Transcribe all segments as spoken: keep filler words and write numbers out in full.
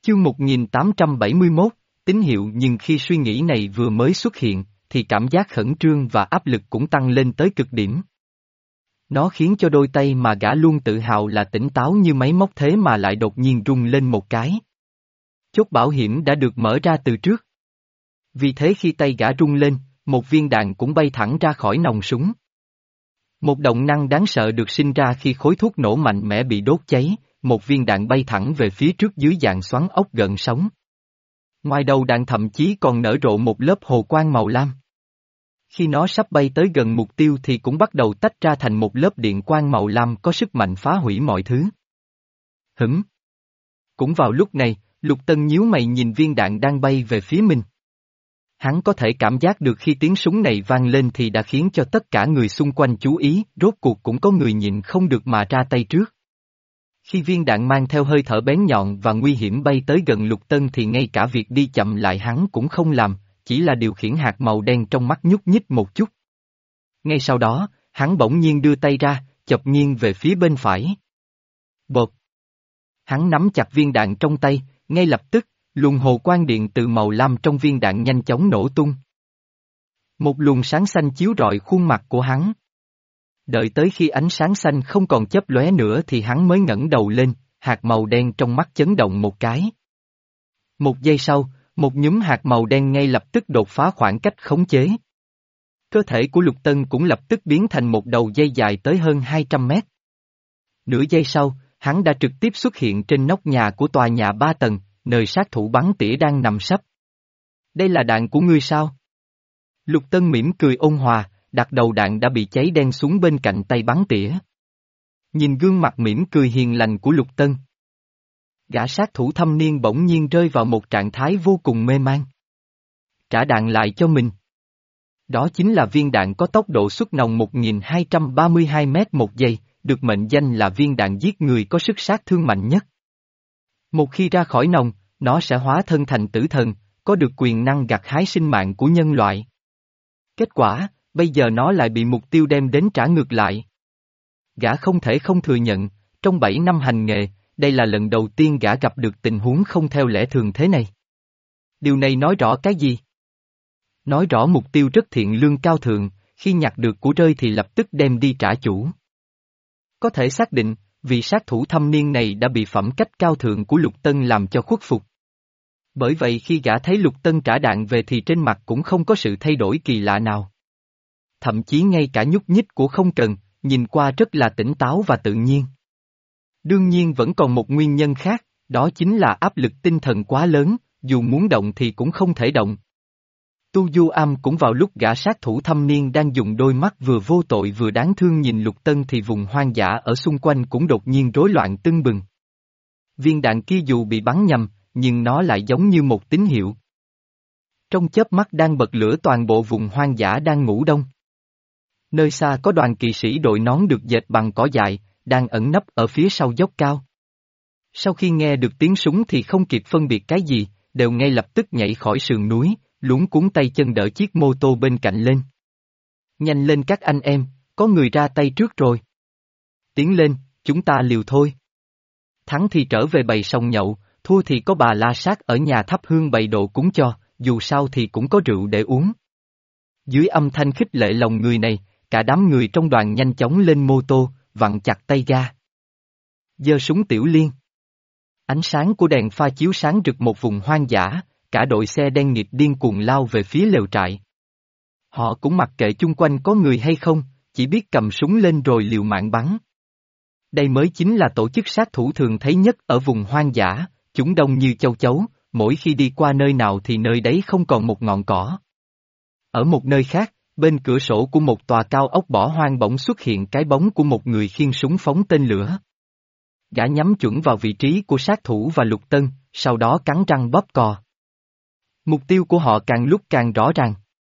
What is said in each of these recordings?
Chương một nghìn tám trăm bảy mươi mốt, tín hiệu. Nhưng khi suy nghĩ này vừa mới xuất hiện, thì cảm giác khẩn trương và áp lực cũng tăng lên tới cực điểm. Nó khiến cho đôi tay mà gã luôn tự hào là tỉnh táo như máy móc thế mà lại đột nhiên rung lên một cái. Chốt bảo hiểm đã được mở ra từ trước. Vì thế khi tay gã rung lên, một viên đạn cũng bay thẳng ra khỏi nòng súng. Một động năng đáng sợ được sinh ra khi khối thuốc nổ mạnh mẽ bị đốt cháy, một viên đạn bay thẳng về phía trước dưới dạng xoắn ốc gợn sóng. Ngoài đầu đạn thậm chí còn nở rộ một lớp hồ quang màu lam. Khi nó sắp bay tới gần mục tiêu thì cũng bắt đầu tách ra thành một lớp điện quang màu lam có sức mạnh phá hủy mọi thứ. Hửm. Cũng vào lúc này, Lục Tân nhíu mày nhìn viên đạn đang bay về phía mình. Hắn có thể cảm giác được khi tiếng súng này vang lên thì đã khiến cho tất cả người xung quanh chú ý, rốt cuộc cũng có người nhịn không được mà ra tay trước. Khi viên đạn mang theo hơi thở bén nhọn và nguy hiểm bay tới gần Lục Tân thì ngay cả việc đi chậm lại hắn cũng không làm, chỉ là điều khiển hạt màu đen trong mắt nhúc nhích một chút. Ngay sau đó, hắn bỗng nhiên đưa tay ra, chộp nghiêng về phía bên phải. Bột. Hắn nắm chặt viên đạn trong tay, ngay lập tức, luồng hồ quang điện từ màu lam trong viên đạn nhanh chóng nổ tung. Một luồng sáng xanh chiếu rọi khuôn mặt của hắn. Đợi tới khi ánh sáng xanh không còn chớp lóe nữa thì hắn mới ngẩng đầu lên, hạt màu đen trong mắt chấn động một cái. Một giây sau, một nhúm hạt màu đen ngay lập tức đột phá khoảng cách khống chế. Cơ thể của Lục Tân cũng lập tức biến thành một đầu dây dài tới hơn hai trăm mét. Nửa giây sau, hắn đã trực tiếp xuất hiện trên nóc nhà của tòa nhà ba tầng, nơi sát thủ bắn tỉa đang nằm sấp. Đây là đạn của ngươi sao? Lục Tân mỉm cười ôn hòa, đặt đầu đạn đã bị cháy đen xuống bên cạnh tay bắn tỉa. Nhìn gương mặt mỉm cười hiền lành của Lục Tân. Gã sát thủ thâm niên bỗng nhiên rơi vào một trạng thái vô cùng mê man. Trả đạn lại cho mình. Đó chính là viên đạn có tốc độ xuất nòng một nghìn hai trăm ba mươi hai mét một giây, được mệnh danh là viên đạn giết người có sức sát thương mạnh nhất. Một khi ra khỏi nòng, nó sẽ hóa thân thành tử thần, có được quyền năng gặt hái sinh mạng của nhân loại. Kết quả, bây giờ nó lại bị mục tiêu đem đến trả ngược lại. Gã không thể không thừa nhận, trong bảy năm hành nghề, đây là lần đầu tiên gã gặp được tình huống không theo lẽ thường thế này. Điều này nói rõ cái gì? Nói rõ mục tiêu rất thiện lương cao thượng, khi nhặt được của rơi thì lập tức đem đi trả chủ. Có thể xác định, vị sát thủ thâm niên này đã bị phẩm cách cao thượng của Lục Tân làm cho khuất phục. Bởi vậy khi gã thấy Lục Tân trả đạn về thì trên mặt cũng không có sự thay đổi kỳ lạ nào. Thậm chí ngay cả nhúc nhích của không cần, nhìn qua rất là tỉnh táo và tự nhiên. Đương nhiên vẫn còn một nguyên nhân khác, đó chính là áp lực tinh thần quá lớn, dù muốn động thì cũng không thể động. Tu Du Am cũng vào lúc gã sát thủ thâm niên đang dùng đôi mắt vừa vô tội vừa đáng thương nhìn Lục Tân thì vùng hoang dã ở xung quanh cũng đột nhiên rối loạn tưng bừng. Viên đạn kia dù bị bắn nhầm, nhưng nó lại giống như một tín hiệu. Trong chớp mắt đang bật lửa toàn bộ vùng hoang dã đang ngủ đông. Nơi xa có đoàn kỵ sĩ đội nón được dệt bằng cỏ dại, đang ẩn nấp ở phía sau dốc cao. Sau khi nghe được tiếng súng thì không kịp phân biệt cái gì, đều ngay lập tức nhảy khỏi sườn núi, luống cuống tay chân đỡ chiếc mô tô bên cạnh lên. Nhanh lên các anh em, có người ra tay trước rồi. Tiến lên, chúng ta liều thôi. Thắng thì trở về bày sòng nhậu, thua thì có bà la sát ở nhà thắp hương bày độ cúng cho, dù sao thì cũng có rượu để uống. Dưới âm thanh khích lệ lòng người này, cả đám người trong đoàn nhanh chóng lên mô tô, vặn chặt tay ga. Giơ súng tiểu liên. Ánh sáng của đèn pha chiếu sáng rực một vùng hoang dã, cả đội xe đen nghịt điên cuồng lao về phía lều trại. Họ cũng mặc kệ chung quanh có người hay không, chỉ biết cầm súng lên rồi liều mạng bắn. Đây mới chính là tổ chức sát thủ thường thấy nhất ở vùng hoang dã, chúng đông như châu chấu, mỗi khi đi qua nơi nào thì nơi đấy không còn một ngọn cỏ. Ở một nơi khác, bên cửa sổ của một tòa cao ốc bỏ hoang bỗng xuất hiện cái bóng của một người khiêng súng phóng tên lửa. Gã nhắm chuẩn vào vị trí của sát thủ và Lục Tân, sau đó cắn răng bóp cò. Mục tiêu của họ càng lúc càng rõ ràng.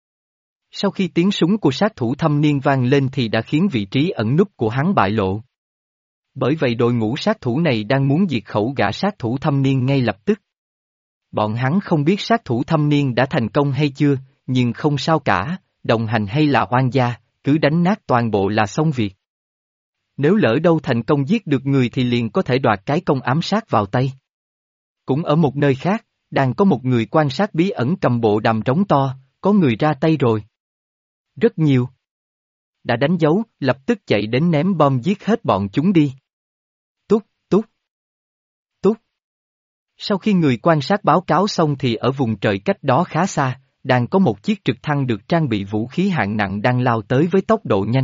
Sau khi tiếng súng của sát thủ thâm niên vang lên thì đã khiến vị trí ẩn núp của hắn bại lộ. Bởi vậy đội ngũ sát thủ này đang muốn diệt khẩu gã sát thủ thâm niên ngay lập tức. Bọn hắn không biết sát thủ thâm niên đã thành công hay chưa, nhưng không sao cả, đồng hành hay là oan gia, cứ đánh nát toàn bộ là xong việc. Nếu lỡ đâu thành công giết được người thì liền có thể đoạt cái công ám sát vào tay. Cũng ở một nơi khác, đang có một người quan sát bí ẩn cầm bộ đàm trống to, có người ra tay rồi. Rất nhiều. Đã đánh dấu, lập tức chạy đến ném bom giết hết bọn chúng đi. Túc, túc, túc. Sau khi người quan sát báo cáo xong thì ở vùng trời cách đó khá xa, đang có một chiếc trực thăng được trang bị vũ khí hạng nặng đang lao tới với tốc độ nhanh.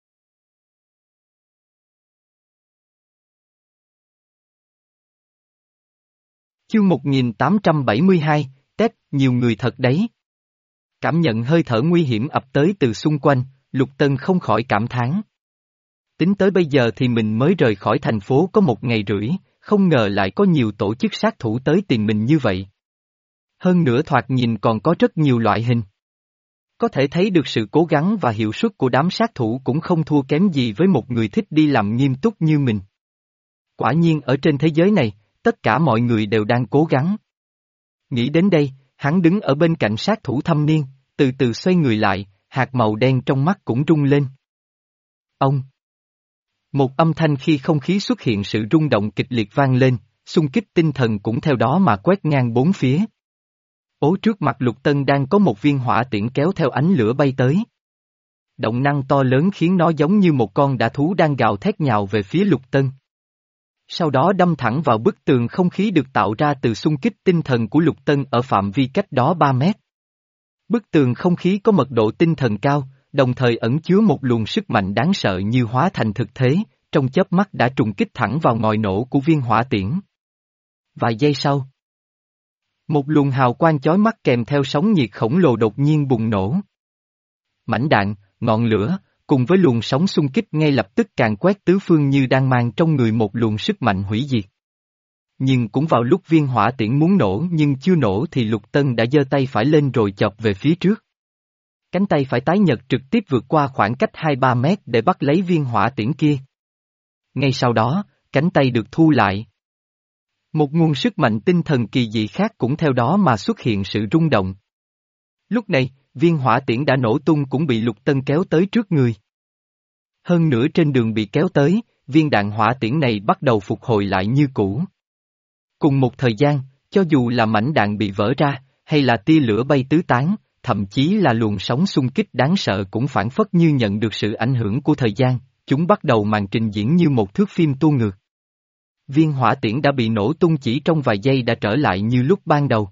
Chương một nghìn tám trăm bảy mươi hai, Tết, nhiều người thật đấy. Cảm nhận hơi thở nguy hiểm ập tới từ xung quanh, Lục Tân không khỏi cảm thán. Tính tới bây giờ thì mình mới rời khỏi thành phố có một ngày rưỡi, không ngờ lại có nhiều tổ chức sát thủ tới tìm mình như vậy. Hơn nữa thoạt nhìn còn có rất nhiều loại hình. Có thể thấy được sự cố gắng và hiệu suất của đám sát thủ cũng không thua kém gì với một người thích đi làm nghiêm túc như mình. Quả nhiên ở trên thế giới này, tất cả mọi người đều đang cố gắng. Nghĩ đến đây, hắn đứng ở bên cạnh sát thủ thâm niên, từ từ xoay người lại, hạt màu đen trong mắt cũng rung lên. Ông! Một âm thanh khi không khí xuất hiện sự rung động kịch liệt vang lên, xung kích tinh thần cũng theo đó mà quét ngang bốn phía. Ố trước mặt Lục Tân đang có một viên hỏa tiễn kéo theo ánh lửa bay tới. Động năng to lớn khiến nó giống như một con dã thú đang gào thét nhào về phía Lục Tân. Sau đó đâm thẳng vào bức tường không khí được tạo ra từ xung kích tinh thần của Lục Tân ở phạm vi cách đó ba mét. Bức tường không khí có mật độ tinh thần cao, đồng thời ẩn chứa một luồng sức mạnh đáng sợ như hóa thành thực thế, trong chớp mắt đã trùng kích thẳng vào ngòi nổ của viên hỏa tiễn. Vài giây sau, một luồng hào quang chói mắt kèm theo sóng nhiệt khổng lồ đột nhiên bùng nổ. Mảnh đạn, ngọn lửa, cùng với luồng sóng xung kích ngay lập tức càn quét tứ phương như đang mang trong người một luồng sức mạnh hủy diệt. Nhưng cũng vào lúc viên hỏa tiễn muốn nổ nhưng chưa nổ thì Lục Tân đã giơ tay phải lên rồi chộp về phía trước. Cánh tay phải tái nhợt trực tiếp vượt qua khoảng cách hai ba mét để bắt lấy viên hỏa tiễn kia. Ngay sau đó, cánh tay được thu lại. Một nguồn sức mạnh tinh thần kỳ dị khác cũng theo đó mà xuất hiện sự rung động. Lúc này, viên hỏa tiễn đã nổ tung cũng bị Lục Tân kéo tới trước người. Hơn nữa trên đường bị kéo tới, viên đạn hỏa tiễn này bắt đầu phục hồi lại như cũ. Cùng một thời gian, cho dù là mảnh đạn bị vỡ ra, hay là tia lửa bay tứ tán, thậm chí là luồng sóng xung kích đáng sợ cũng phản phất như nhận được sự ảnh hưởng của thời gian, chúng bắt đầu màn trình diễn như một thước phim tua ngược. Viên hỏa tiễn đã bị nổ tung chỉ trong vài giây đã trở lại như lúc ban đầu.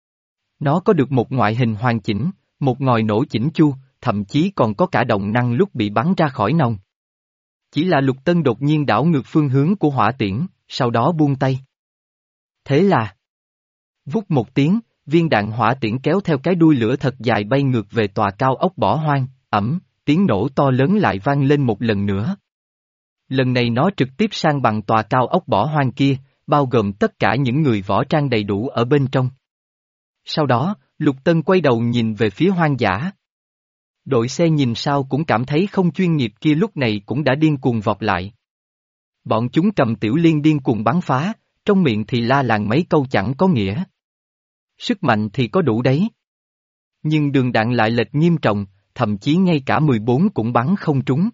Nó có được một ngoại hình hoàn chỉnh, một ngòi nổ chỉnh chu, thậm chí còn có cả động năng lúc bị bắn ra khỏi nòng. Chỉ là Lục Tân đột nhiên đảo ngược phương hướng của hỏa tiễn, sau đó buông tay. Thế là, vút một tiếng, viên đạn hỏa tiễn kéo theo cái đuôi lửa thật dài bay ngược về tòa cao ốc bỏ hoang, ẩm, tiếng nổ to lớn lại vang lên một lần nữa. Lần này nó trực tiếp sang bằng tòa cao ốc bỏ hoang kia, bao gồm tất cả những người võ trang đầy đủ ở bên trong. Sau đó, Lục Tân quay đầu nhìn về phía hoang dã. Đội xe nhìn sao cũng cảm thấy không chuyên nghiệp kia lúc này cũng đã điên cuồng vọt lại. Bọn chúng cầm tiểu liên điên cuồng bắn phá, trong miệng thì la làng mấy câu chẳng có nghĩa. Sức mạnh thì có đủ đấy. Nhưng đường đạn lại lệch nghiêm trọng, thậm chí ngay cả mười bốn cũng bắn không trúng.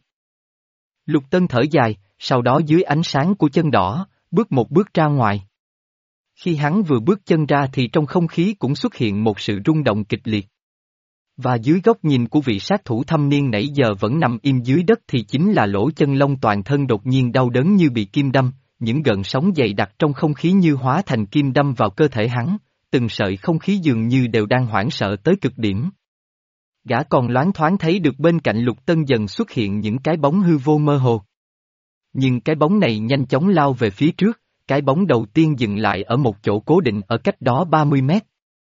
Lục Tân thở dài, sau đó dưới ánh sáng của chân đỏ, bước một bước ra ngoài. Khi hắn vừa bước chân ra thì trong không khí cũng xuất hiện một sự rung động kịch liệt. Và dưới góc nhìn của vị sát thủ thâm niên nãy giờ vẫn nằm im dưới đất thì chính là lỗ chân lông toàn thân đột nhiên đau đớn như bị kim đâm, những gợn sóng dày đặc trong không khí như hóa thành kim đâm vào cơ thể hắn, từng sợi không khí dường như đều đang hoảng sợ tới cực điểm. Gã còn loáng thoáng thấy được bên cạnh Lục Tân dần xuất hiện những cái bóng hư vô mơ hồ. Nhưng cái bóng này nhanh chóng lao về phía trước, cái bóng đầu tiên dừng lại ở một chỗ cố định ở cách đó ba mươi mét.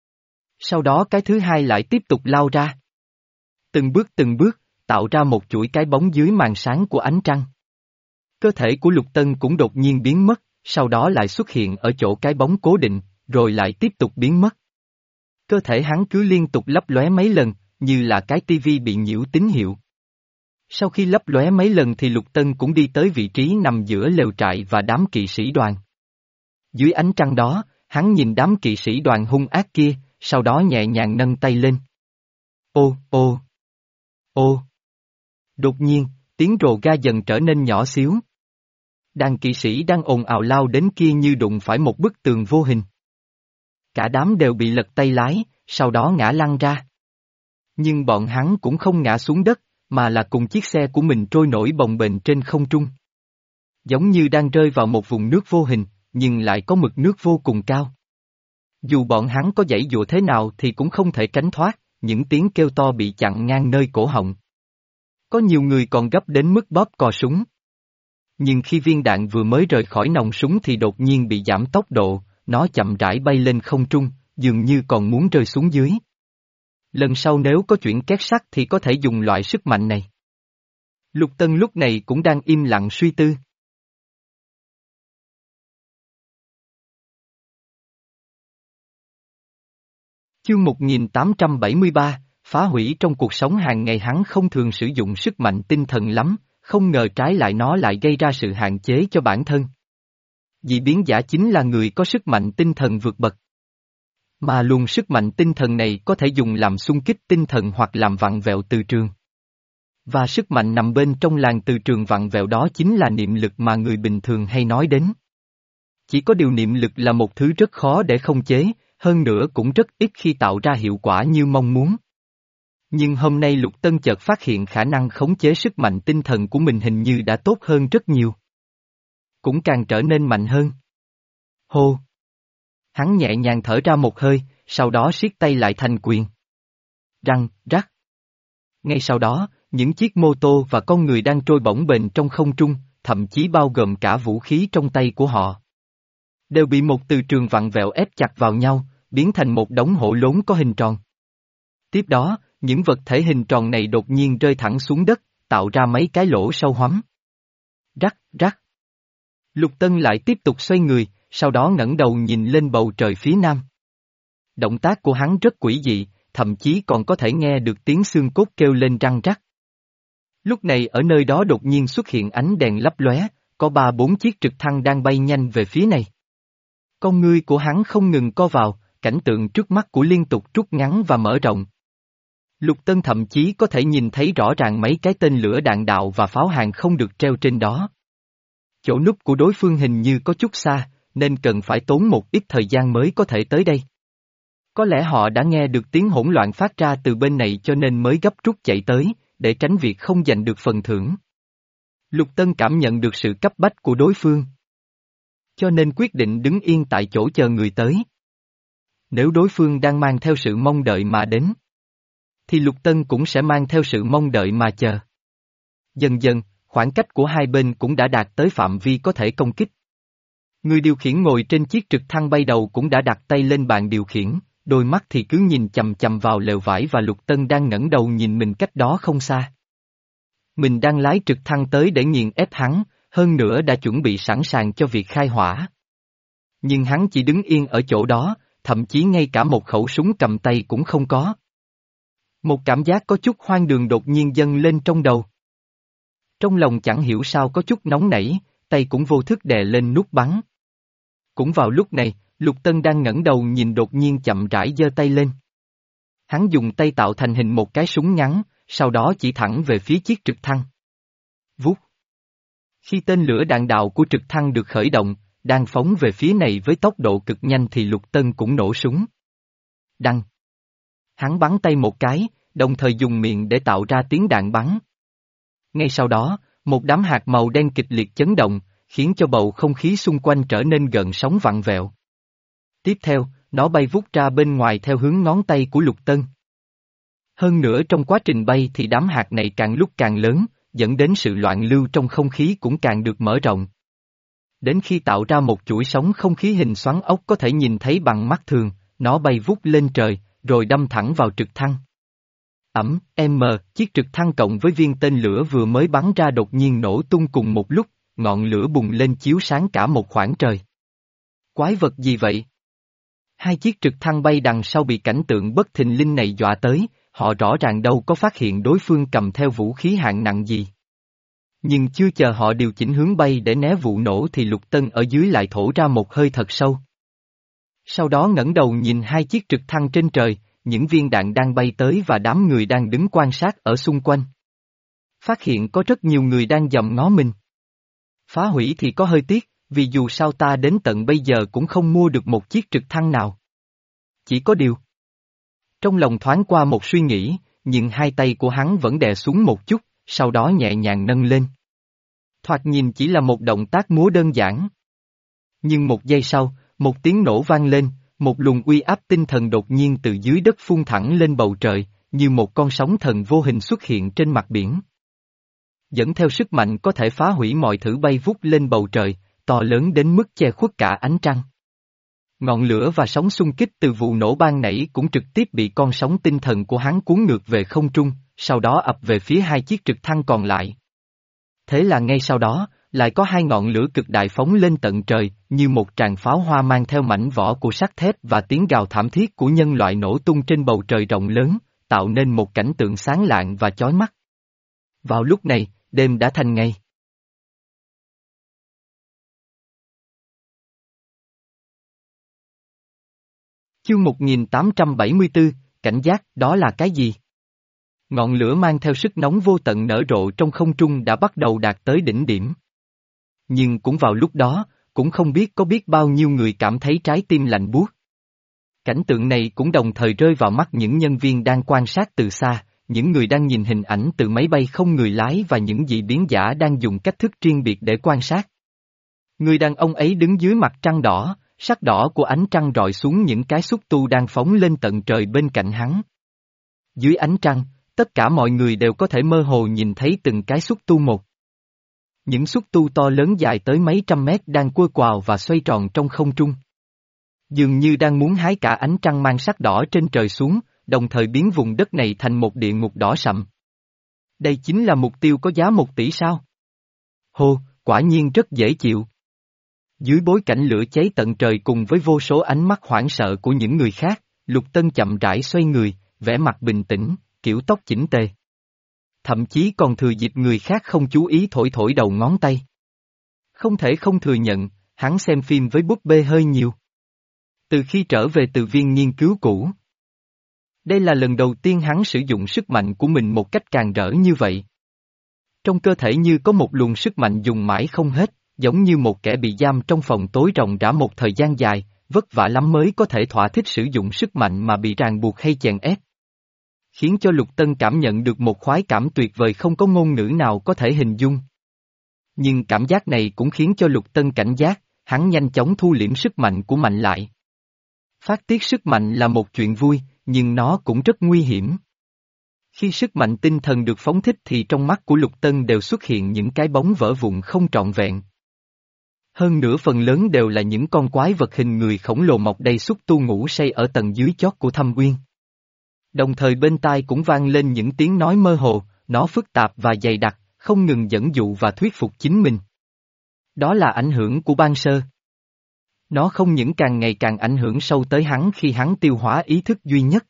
Sau đó cái thứ hai lại tiếp tục lao ra. Từng bước từng bước, tạo ra một chuỗi cái bóng dưới màn sáng của ánh trăng. Cơ thể của Lục Tân cũng đột nhiên biến mất, sau đó lại xuất hiện ở chỗ cái bóng cố định, rồi lại tiếp tục biến mất. Cơ thể hắn cứ liên tục lấp lóe mấy lần, như là cái tivi bị nhiễu tín hiệu. Sau khi lấp lóe mấy lần thì Lục Tân cũng đi tới vị trí nằm giữa lều trại và đám kỵ sĩ đoàn. Dưới ánh trăng đó, hắn nhìn đám kỵ sĩ đoàn hung ác kia, sau đó nhẹ nhàng nâng tay lên. Ô, ô, ô. Đột nhiên, tiếng rồ ga dần trở nên nhỏ xíu. Đàn kỵ sĩ đang ồn ào lao đến kia như đụng phải một bức tường vô hình. Cả đám đều bị lật tay lái, sau đó ngã lăn ra. Nhưng bọn hắn cũng không ngã xuống đất, mà là cùng chiếc xe của mình trôi nổi bồng bềnh trên không trung. Giống như đang rơi vào một vùng nước vô hình, nhưng lại có mực nước vô cùng cao. Dù bọn hắn có giãy giụa thế nào thì cũng không thể tránh thoát, những tiếng kêu to bị chặn ngang nơi cổ họng. Có nhiều người còn gấp đến mức bóp cò súng. Nhưng khi viên đạn vừa mới rời khỏi nòng súng thì đột nhiên bị giảm tốc độ, nó chậm rãi bay lên không trung, dường như còn muốn rơi xuống dưới. Lần sau nếu có chuyện két sắt thì có thể dùng loại sức mạnh này. Lục Tân lúc này cũng đang im lặng suy tư. Chương một nghìn tám trăm bảy mươi ba, phá hủy trong cuộc sống hàng ngày. Hắn không thường sử dụng sức mạnh tinh thần lắm, không ngờ trái lại nó lại gây ra sự hạn chế cho bản thân. Dị biến giả chính là người có sức mạnh tinh thần vượt bậc. Mà luồng sức mạnh tinh thần này có thể dùng làm xung kích tinh thần hoặc làm vặn vẹo từ trường. Và sức mạnh nằm bên trong làn từ trường vặn vẹo đó chính là niệm lực mà người bình thường hay nói đến. Chỉ có điều niệm lực là một thứ rất khó để khống chế, hơn nữa cũng rất ít khi tạo ra hiệu quả như mong muốn. Nhưng hôm nay Lục Tân chợt phát hiện khả năng khống chế sức mạnh tinh thần của mình hình như đã tốt hơn rất nhiều. Cũng càng trở nên mạnh hơn. Hô! Hắn nhẹ nhàng thở ra một hơi, sau đó siết tay lại thành quyền. Răng, rắc. Ngay sau đó, những chiếc mô tô và con người đang trôi bổng bềnh trong không trung, thậm chí bao gồm cả vũ khí trong tay của họ, đều bị một từ trường vặn vẹo ép chặt vào nhau, biến thành một đống hổ lốn có hình tròn. Tiếp đó, những vật thể hình tròn này đột nhiên rơi thẳng xuống đất, tạo ra mấy cái lỗ sâu hoắm. Rắc, rắc. Lục Tân lại tiếp tục xoay người, sau đó ngẩng đầu nhìn lên bầu trời phía nam. Động tác của hắn rất quỷ dị, thậm chí còn có thể nghe được tiếng xương cốt kêu lên răng rắc. Lúc này ở nơi đó đột nhiên xuất hiện ánh đèn lấp lóe, có ba bốn chiếc trực thăng đang bay nhanh về phía này. Con ngươi của hắn không ngừng co vào, cảnh tượng trước mắt của liên tục rút ngắn và mở rộng. Lục Tân thậm chí có thể nhìn thấy rõ ràng mấy cái tên lửa đạn đạo và pháo hàng không được treo trên đó. Chỗ núp của đối phương hình như có chút xa, nên cần phải tốn một ít thời gian mới có thể tới đây. Có lẽ họ đã nghe được tiếng hỗn loạn phát ra từ bên này cho nên mới gấp rút chạy tới, để tránh việc không giành được phần thưởng. Lục Tân cảm nhận được sự cấp bách của đối phương, cho nên quyết định đứng yên tại chỗ chờ người tới. Nếu đối phương đang mang theo sự mong đợi mà đến, thì Lục Tân cũng sẽ mang theo sự mong đợi mà chờ. Dần dần, khoảng cách của hai bên cũng đã đạt tới phạm vi có thể công kích. Người điều khiển ngồi trên chiếc trực thăng bay đầu cũng đã đặt tay lên bàn điều khiển, đôi mắt thì cứ nhìn chằm chằm vào lều vải và Lục Tân đang ngẩng đầu nhìn mình cách đó không xa. Mình đang lái trực thăng tới để nghiền ép hắn, hơn nữa đã chuẩn bị sẵn sàng cho việc khai hỏa. Nhưng hắn chỉ đứng yên ở chỗ đó, thậm chí ngay cả một khẩu súng cầm tay cũng không có. Một cảm giác có chút hoang đường đột nhiên dâng lên trong đầu. Trong lòng chẳng hiểu sao có chút nóng nảy, tay cũng vô thức đè lên nút bắn. Cũng vào lúc này, Lục Tân đang ngẩng đầu nhìn đột nhiên chậm rãi giơ tay lên. Hắn dùng tay tạo thành hình một cái súng ngắn, sau đó chỉ thẳng về phía chiếc trực thăng. Vút. Khi tên lửa đạn đạo của trực thăng được khởi động, đang phóng về phía này với tốc độ cực nhanh thì Lục Tân cũng nổ súng. Đăng. Hắn bắn tay một cái, đồng thời dùng miệng để tạo ra tiếng đạn bắn. Ngay sau đó, một đám hạt màu đen kịch liệt chấn động, khiến cho bầu không khí xung quanh trở nên gợn sóng vặn vẹo. Tiếp theo, nó bay vút ra bên ngoài theo hướng ngón tay của Lục Tân. Hơn nữa trong quá trình bay thì đám hạt này càng lúc càng lớn, dẫn đến sự loạn lưu trong không khí cũng càng được mở rộng. Đến khi tạo ra một chuỗi sóng không khí hình xoắn ốc có thể nhìn thấy bằng mắt thường, nó bay vút lên trời, rồi đâm thẳng vào trực thăng. Ẩm, M, chiếc trực thăng cộng với viên tên lửa vừa mới bắn ra đột nhiên nổ tung cùng một lúc, ngọn lửa bùng lên chiếu sáng cả một khoảng trời. Quái vật gì vậy? Hai chiếc trực thăng bay đằng sau bị cảnh tượng bất thình lình này dọa tới, họ rõ ràng đâu có phát hiện đối phương cầm theo vũ khí hạng nặng gì. Nhưng chưa chờ họ điều chỉnh hướng bay để né vụ nổ thì Lục Tân ở dưới lại thổ ra một hơi thật sâu. Sau đó ngẩng đầu nhìn hai chiếc trực thăng trên trời, những viên đạn đang bay tới và đám người đang đứng quan sát ở xung quanh. Phát hiện có rất nhiều người đang dòm ngó mình. Phá hủy thì có hơi tiếc, vì dù sao ta đến tận bây giờ cũng không mua được một chiếc trực thăng nào. Chỉ có điều. Trong lòng thoáng qua một suy nghĩ, nhưng hai tay của hắn vẫn đè xuống một chút, sau đó nhẹ nhàng nâng lên. Thoạt nhìn chỉ là một động tác múa đơn giản. Nhưng một giây sau, một tiếng nổ vang lên, một luồng uy áp tinh thần đột nhiên từ dưới đất phun thẳng lên bầu trời, như một con sóng thần vô hình xuất hiện trên mặt biển. Dẫn theo sức mạnh có thể phá hủy mọi thứ bay vút lên bầu trời, to lớn đến mức che khuất cả ánh trăng. Ngọn lửa và sóng xung kích từ vụ nổ ban nãy cũng trực tiếp bị con sóng tinh thần của hắn cuốn ngược về không trung, sau đó ập về phía hai chiếc trực thăng còn lại. Thế là ngay sau đó, lại có hai ngọn lửa cực đại phóng lên tận trời, như một tràng pháo hoa mang theo mảnh vỏ của sắt thép và tiếng gào thảm thiết của nhân loại nổ tung trên bầu trời rộng lớn, tạo nên một cảnh tượng sáng lạng và chói mắt. Vào lúc này, đêm đã thành ngày. Chương một nghìn tám trăm bảy mươi tư, cảnh giác, đó là cái gì? Ngọn lửa mang theo sức nóng vô tận nở rộ trong không trung đã bắt đầu đạt tới đỉnh điểm. Nhưng cũng vào lúc đó, cũng không biết có biết bao nhiêu người cảm thấy trái tim lạnh buốt. Cảnh tượng này cũng đồng thời rơi vào mắt những nhân viên đang quan sát từ xa, những người đang nhìn hình ảnh từ máy bay không người lái và những dị biến giả đang dùng cách thức riêng biệt để quan sát. Người đàn ông ấy đứng dưới mặt trăng đỏ, sắc đỏ của ánh trăng rọi xuống những cái xúc tu đang phóng lên tận trời bên cạnh hắn. Dưới ánh trăng, tất cả mọi người đều có thể mơ hồ nhìn thấy từng cái xúc tu một. Những xúc tu to lớn dài tới mấy trăm mét đang quơ quào và xoay tròn trong không trung. Dường như đang muốn hái cả ánh trăng mang sắc đỏ trên trời xuống, đồng thời biến vùng đất này thành một địa ngục đỏ sậm. Đây chính là mục tiêu có giá một tỷ sao? Hô, quả nhiên rất dễ chịu. Dưới bối cảnh lửa cháy tận trời cùng với vô số ánh mắt hoảng sợ của những người khác, Lục Tân chậm rãi xoay người, vẻ mặt bình tĩnh, kiểu tóc chỉnh tề. Thậm chí còn thừa dịp người khác không chú ý thổi thổi đầu ngón tay. Không thể không thừa nhận, hắn xem phim với búp bê hơi nhiều. Từ khi trở về từ viên nghiên cứu cũ. Đây là lần đầu tiên hắn sử dụng sức mạnh của mình một cách càng rỡ như vậy. Trong cơ thể như có một luồng sức mạnh dùng mãi không hết, giống như một kẻ bị giam trong phòng tối ròng rã một thời gian dài, vất vả lắm mới có thể thỏa thích sử dụng sức mạnh mà bị ràng buộc hay chèn ép. Khiến cho Lục Tân cảm nhận được một khoái cảm tuyệt vời không có ngôn ngữ nào có thể hình dung. Nhưng cảm giác này cũng khiến cho Lục Tân cảnh giác, hắn nhanh chóng thu liễm sức mạnh của mạnh lại. Phát tiết sức mạnh là một chuyện vui, nhưng nó cũng rất nguy hiểm. Khi sức mạnh tinh thần được phóng thích thì trong mắt của Lục Tân đều xuất hiện những cái bóng vỡ vụn không trọn vẹn. Hơn nữa phần lớn đều là những con quái vật hình người khổng lồ mọc đầy xúc tu ngủ say ở tầng dưới chót của thâm uyên. Đồng thời bên tai cũng vang lên những tiếng nói mơ hồ, nó phức tạp và dày đặc, không ngừng dẫn dụ và thuyết phục chính mình. Đó là ảnh hưởng của ban sơ. Nó không những càng ngày càng ảnh hưởng sâu tới hắn khi hắn tiêu hóa ý thức duy nhất,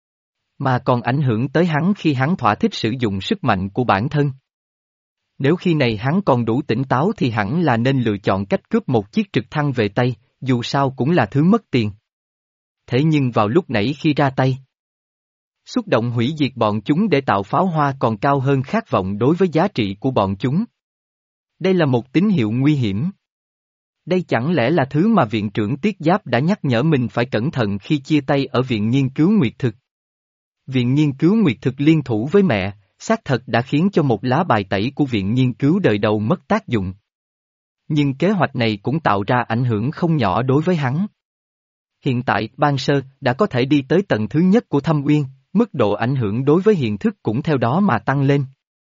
mà còn ảnh hưởng tới hắn khi hắn thỏa thích sử dụng sức mạnh của bản thân. Nếu khi này hắn còn đủ tỉnh táo thì hẳn là nên lựa chọn cách cướp một chiếc trực thăng về tay, dù sao cũng là thứ mất tiền. Thế nhưng vào lúc nãy khi ra tay, xúc động hủy diệt bọn chúng để tạo pháo hoa còn cao hơn khát vọng đối với giá trị của bọn chúng. Đây là một tín hiệu nguy hiểm. Đây chẳng lẽ là thứ mà viện trưởng Tiết Giáp đã nhắc nhở mình phải cẩn thận khi chia tay ở viện nghiên cứu Nguyệt Thực. Viện nghiên cứu Nguyệt Thực liên thủ với mẹ, xác thật đã khiến cho một lá bài tẩy của viện nghiên cứu đời đầu mất tác dụng. Nhưng kế hoạch này cũng tạo ra ảnh hưởng không nhỏ đối với hắn. Hiện tại, Ban Sơ đã có thể đi tới tầng thứ nhất của Thâm Uyên, mức độ ảnh hưởng đối với hiện thức cũng theo đó mà tăng lên.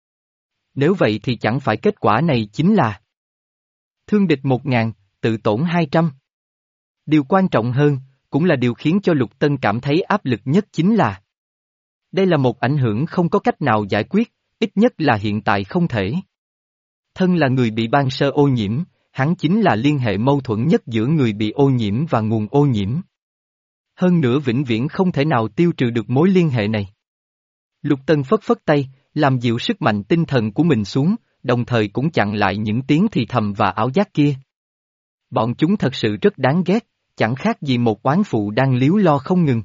Nếu vậy thì chẳng phải kết quả này chính là thương địch một ngàn, tự tổn hai trăm. Điều quan trọng hơn, cũng là điều khiến cho Lục Tân cảm thấy áp lực nhất chính là đây là một ảnh hưởng không có cách nào giải quyết, ít nhất là hiện tại không thể. Thân là người bị ban sơ ô nhiễm, hắn chính là liên hệ mâu thuẫn nhất giữa người bị ô nhiễm và nguồn ô nhiễm. Hơn nữa vĩnh viễn không thể nào tiêu trừ được mối liên hệ này. Lục Tân phất phất tay, làm dịu sức mạnh tinh thần của mình xuống, đồng thời cũng chặn lại những tiếng thì thầm và ảo giác kia. Bọn chúng thật sự rất đáng ghét, chẳng khác gì một oán phụ đang líu lo không ngừng.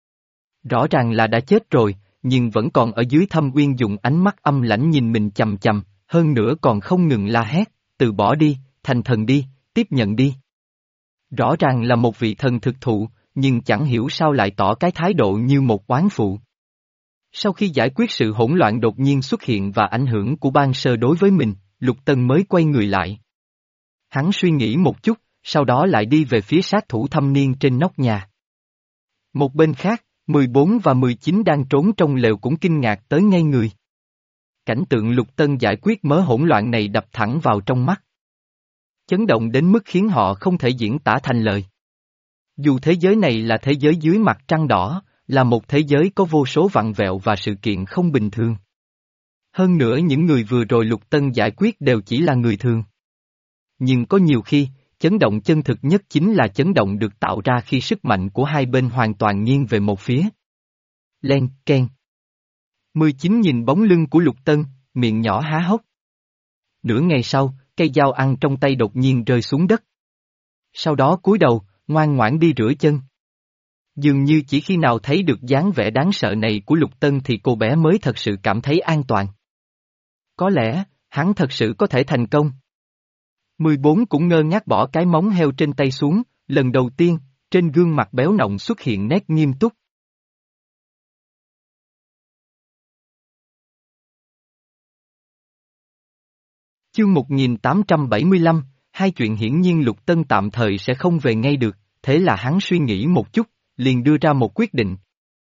Rõ ràng là đã chết rồi, nhưng vẫn còn ở dưới thâm uyên dùng ánh mắt âm lãnh nhìn mình chằm chằm, hơn nữa còn không ngừng la hét, từ bỏ đi, thành thần đi, tiếp nhận đi. Rõ ràng là một vị thần thực thụ, nhưng chẳng hiểu sao lại tỏ cái thái độ như một oán phụ. Sau khi giải quyết sự hỗn loạn đột nhiên xuất hiện và ảnh hưởng của ban sơ đối với mình, Lục Tân mới quay người lại. Hắn suy nghĩ một chút, sau đó lại đi về phía sát thủ thâm niên trên nóc nhà. Một bên khác, mười bốn và mười chín đang trốn trong lều cũng kinh ngạc tới ngây người. Cảnh tượng Lục Tân giải quyết mớ hỗn loạn này đập thẳng vào trong mắt. Chấn động đến mức khiến họ không thể diễn tả thành lời. Dù thế giới này là thế giới dưới mặt trăng đỏ, là một thế giới có vô số vặn vẹo và sự kiện không bình thường. Hơn nữa những người vừa rồi Lục Tân giải quyết đều chỉ là người thường. Nhưng có nhiều khi, chấn động chân thực nhất chính là chấn động được tạo ra khi sức mạnh của hai bên hoàn toàn nghiêng về một phía. Len, keng. mười chín nhìn bóng lưng của Lục Tân, miệng nhỏ há hốc. Nửa ngày sau, cây dao ăn trong tay đột nhiên rơi xuống đất. Sau đó cúi đầu, ngoan ngoãn đi rửa chân. Dường như chỉ khi nào thấy được dáng vẻ đáng sợ này của Lục Tân thì cô bé mới thật sự cảm thấy an toàn. Có lẽ, hắn thật sự có thể thành công. mười bốn cũng ngơ ngác bỏ cái móng heo trên tay xuống, lần đầu tiên, trên gương mặt béo nọng xuất hiện nét nghiêm túc. Chương một nghìn tám trăm bảy mươi lăm, hai chuyện hiển nhiên Lục Tân tạm thời sẽ không về ngay được, thế là hắn suy nghĩ một chút, liền đưa ra một quyết định.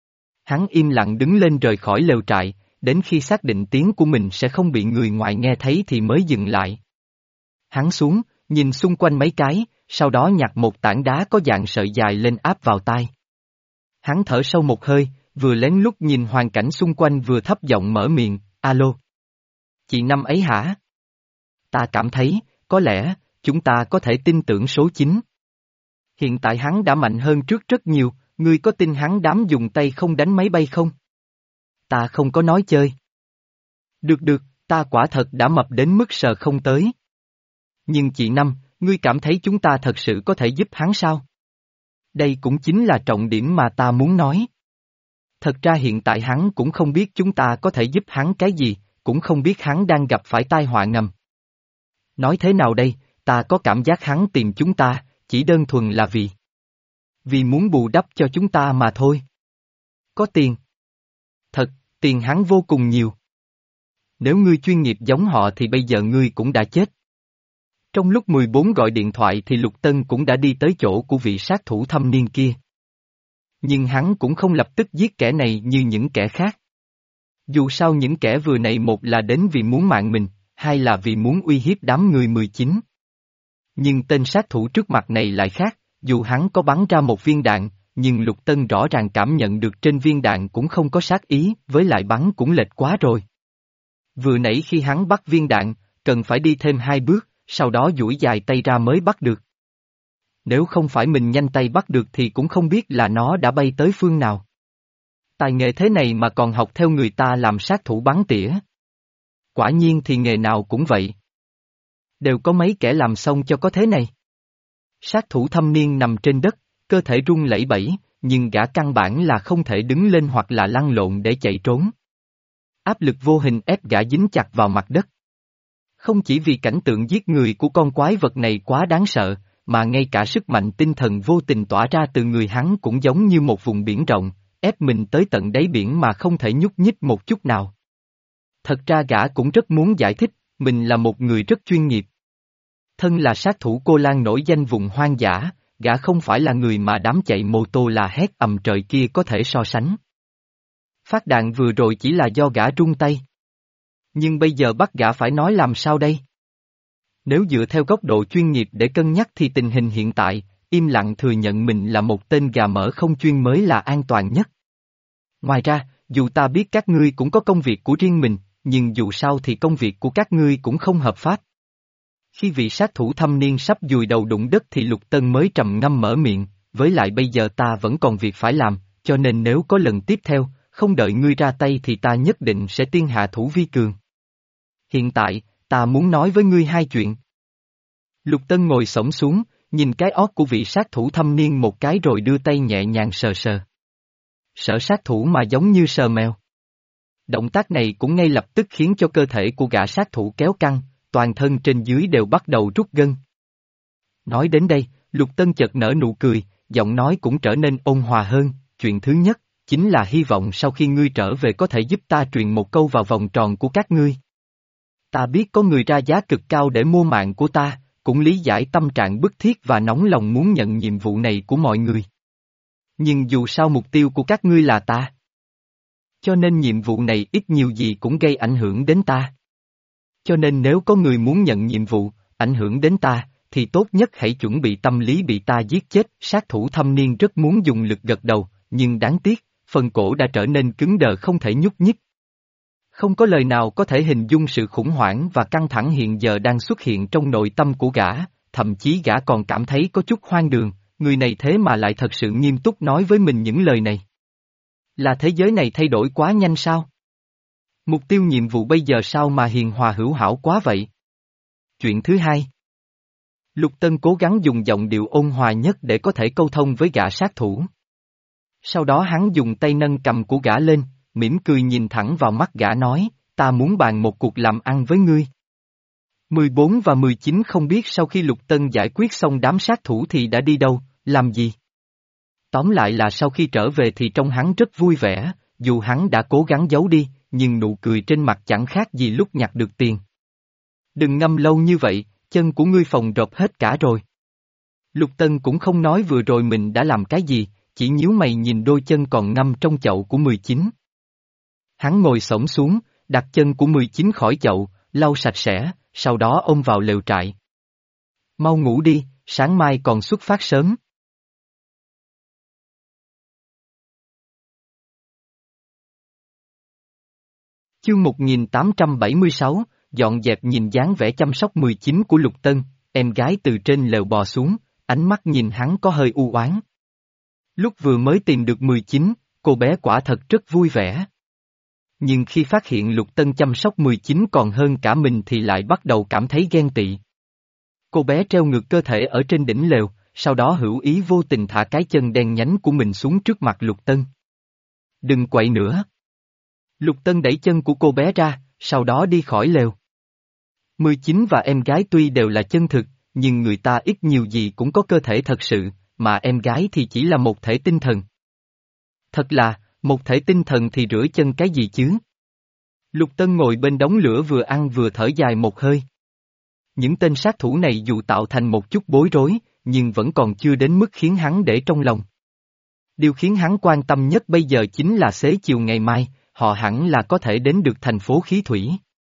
Hắn im lặng đứng lên rời khỏi lều trại, đến khi xác định tiếng của mình sẽ không bị người ngoài nghe thấy thì mới dừng lại. Hắn xuống, nhìn xung quanh mấy cái, sau đó nhặt một tảng đá có dạng sợi dài lên áp vào tai. Hắn thở sâu một hơi, vừa lén lút nhìn hoàn cảnh xung quanh vừa thấp giọng mở miệng, alo. Chị Năm ấy hả? Ta cảm thấy, có lẽ, chúng ta có thể tin tưởng số chín. Hiện tại hắn đã mạnh hơn trước rất nhiều, ngươi có tin hắn dám dùng tay không đánh máy bay không? Ta không có nói chơi. Được được, ta quả thật đã mập đến mức sờ không tới. Nhưng chị Năm, ngươi cảm thấy chúng ta thật sự có thể giúp hắn sao? Đây cũng chính là trọng điểm mà ta muốn nói. Thật ra hiện tại hắn cũng không biết chúng ta có thể giúp hắn cái gì, cũng không biết hắn đang gặp phải tai họa ngầm. Nói thế nào đây, ta có cảm giác hắn tìm chúng ta, chỉ đơn thuần là vì... Vì muốn bù đắp cho chúng ta mà thôi. Có tiền. Thật, tiền hắn vô cùng nhiều. Nếu ngươi chuyên nghiệp giống họ thì bây giờ ngươi cũng đã chết. Trong lúc mười bốn gọi điện thoại thì Lục Tân cũng đã đi tới chỗ của vị sát thủ thâm niên kia. Nhưng hắn cũng không lập tức giết kẻ này như những kẻ khác. Dù sao những kẻ vừa này một là đến vì muốn mạng mình, hai là vì muốn uy hiếp đám người mười chín. Nhưng tên sát thủ trước mặt này lại khác, dù hắn có bắn ra một viên đạn, nhưng Lục Tân rõ ràng cảm nhận được trên viên đạn cũng không có sát ý, với lại bắn cũng lệch quá rồi. Vừa nãy khi hắn bắt viên đạn, cần phải đi thêm hai bước, sau đó duỗi dài tay ra mới bắt được. Nếu không phải mình nhanh tay bắt được thì cũng không biết là nó đã bay tới phương nào. Tài nghệ thế này mà còn học theo người ta làm sát thủ bắn tỉa. Quả nhiên thì nghề nào cũng vậy. Đều có mấy kẻ làm xong cho có thế này. Sát thủ thâm niên nằm trên đất, cơ thể run lẩy bẩy, nhưng gã căn bản là không thể đứng lên hoặc là lăn lộn để chạy trốn. Áp lực vô hình ép gã dính chặt vào mặt đất. Không chỉ vì cảnh tượng giết người của con quái vật này quá đáng sợ, mà ngay cả sức mạnh tinh thần vô tình tỏa ra từ người hắn cũng giống như một vùng biển rộng, ép mình tới tận đáy biển mà không thể nhúc nhích một chút nào. Thật ra gã cũng rất muốn giải thích, mình là một người rất chuyên nghiệp. Thân là sát thủ Cô Lan nổi danh vùng hoang dã, gã không phải là người mà đám chạy mô tô là hét ầm trời kia có thể so sánh. Phát đạn vừa rồi chỉ là do gã run tay. Nhưng bây giờ bắt gã phải nói làm sao đây? Nếu dựa theo góc độ chuyên nghiệp để cân nhắc thì tình hình hiện tại, im lặng thừa nhận mình là một tên gà mỡ không chuyên mới là an toàn nhất. Ngoài ra, dù ta biết các ngươi cũng có công việc của riêng mình, nhưng dù sao thì công việc của các ngươi cũng không hợp pháp. Khi vị sát thủ thâm niên sắp dùi đầu đụng đất thì Lục Tân mới trầm ngâm mở miệng, với lại bây giờ ta vẫn còn việc phải làm, cho nên nếu có lần tiếp theo, không đợi ngươi ra tay thì ta nhất định sẽ tiên hạ thủ vi cường. Hiện tại, ta muốn nói với ngươi hai chuyện. Lục Tân ngồi xổm xuống, nhìn cái ót của vị sát thủ thâm niên một cái rồi đưa tay nhẹ nhàng sờ sờ. Sở sát thủ mà giống như sờ mèo. Động tác này cũng ngay lập tức khiến cho cơ thể của gã sát thủ kéo căng, toàn thân trên dưới đều bắt đầu rút gân. Nói đến đây, Lục Tân chợt nở nụ cười, giọng nói cũng trở nên ôn hòa hơn. Chuyện thứ nhất, chính là hy vọng sau khi ngươi trở về có thể giúp ta truyền một câu vào vòng tròn của các ngươi. Ta biết có người ra giá cực cao để mua mạng của ta, cũng lý giải tâm trạng bức thiết và nóng lòng muốn nhận nhiệm vụ này của mọi người. Nhưng dù sao mục tiêu của các ngươi là ta. Cho nên nhiệm vụ này ít nhiều gì cũng gây ảnh hưởng đến ta. Cho nên nếu có người muốn nhận nhiệm vụ, ảnh hưởng đến ta, thì tốt nhất hãy chuẩn bị tâm lý bị ta giết chết. Sát thủ thâm niên rất muốn dùng lực gật đầu, nhưng đáng tiếc, phần cổ đã trở nên cứng đờ không thể nhúc nhích. Không có lời nào có thể hình dung sự khủng hoảng và căng thẳng hiện giờ đang xuất hiện trong nội tâm của gã, thậm chí gã còn cảm thấy có chút hoang đường, người này thế mà lại thật sự nghiêm túc nói với mình những lời này. Là thế giới này thay đổi quá nhanh sao? Mục tiêu nhiệm vụ bây giờ sao mà hiền hòa hữu hảo quá vậy? Chuyện thứ hai. Lục Tân cố gắng dùng giọng điệu ôn hòa nhất để có thể câu thông với gã sát thủ. Sau đó hắn dùng tay nâng cầm của gã lên, mỉm cười nhìn thẳng vào mắt gã nói, ta muốn bàn một cuộc làm ăn với ngươi. mười bốn và mười chín không biết sau khi Lục Tân giải quyết xong đám sát thủ thì đã đi đâu, làm gì. Tóm lại là sau khi trở về thì trông hắn rất vui vẻ, dù hắn đã cố gắng giấu đi, nhưng nụ cười trên mặt chẳng khác gì lúc nhặt được tiền. Đừng ngâm lâu như vậy, chân của ngươi phồng rộp hết cả rồi. Lục Tân cũng không nói vừa rồi mình đã làm cái gì, chỉ nhíu mày nhìn đôi chân còn ngâm trong chậu của mười chín. Hắn ngồi xổm xuống, đặt chân của mười chín khỏi chậu, lau sạch sẽ, sau đó ôm vào lều trại. Mau ngủ đi, sáng mai còn xuất phát sớm. Chương một nghìn tám trăm bảy mươi sáu, dọn dẹp. Nhìn dáng vẻ chăm sóc mười chín của Lục Tân, em gái từ trên lều bò xuống, ánh mắt nhìn hắn có hơi u oán. Lúc vừa mới tìm được mười chín, cô bé quả thật rất vui vẻ. Nhưng khi phát hiện Lục Tân chăm sóc mười chín còn hơn cả mình thì lại bắt đầu cảm thấy ghen tị. Cô bé treo ngược cơ thể ở trên đỉnh lều, sau đó hữu ý vô tình thả cái chân đen nhánh của mình xuống trước mặt Lục Tân. Đừng quậy nữa. Lục Tân đẩy chân của cô bé ra, sau đó đi khỏi lều. mười chín và em gái tuy đều là chân thực, nhưng người ta ít nhiều gì cũng có cơ thể thật sự, mà em gái thì chỉ là một thể tinh thần. Thật là, một thể tinh thần thì rửa chân cái gì chứ? Lục Tân ngồi bên đống lửa vừa ăn vừa thở dài một hơi. Những tên sát thủ này dù tạo thành một chút bối rối, nhưng vẫn còn chưa đến mức khiến hắn để trong lòng. Điều khiến hắn quan tâm nhất bây giờ chính là xế chiều ngày mai, họ hẳn là có thể đến được thành phố khí thủy.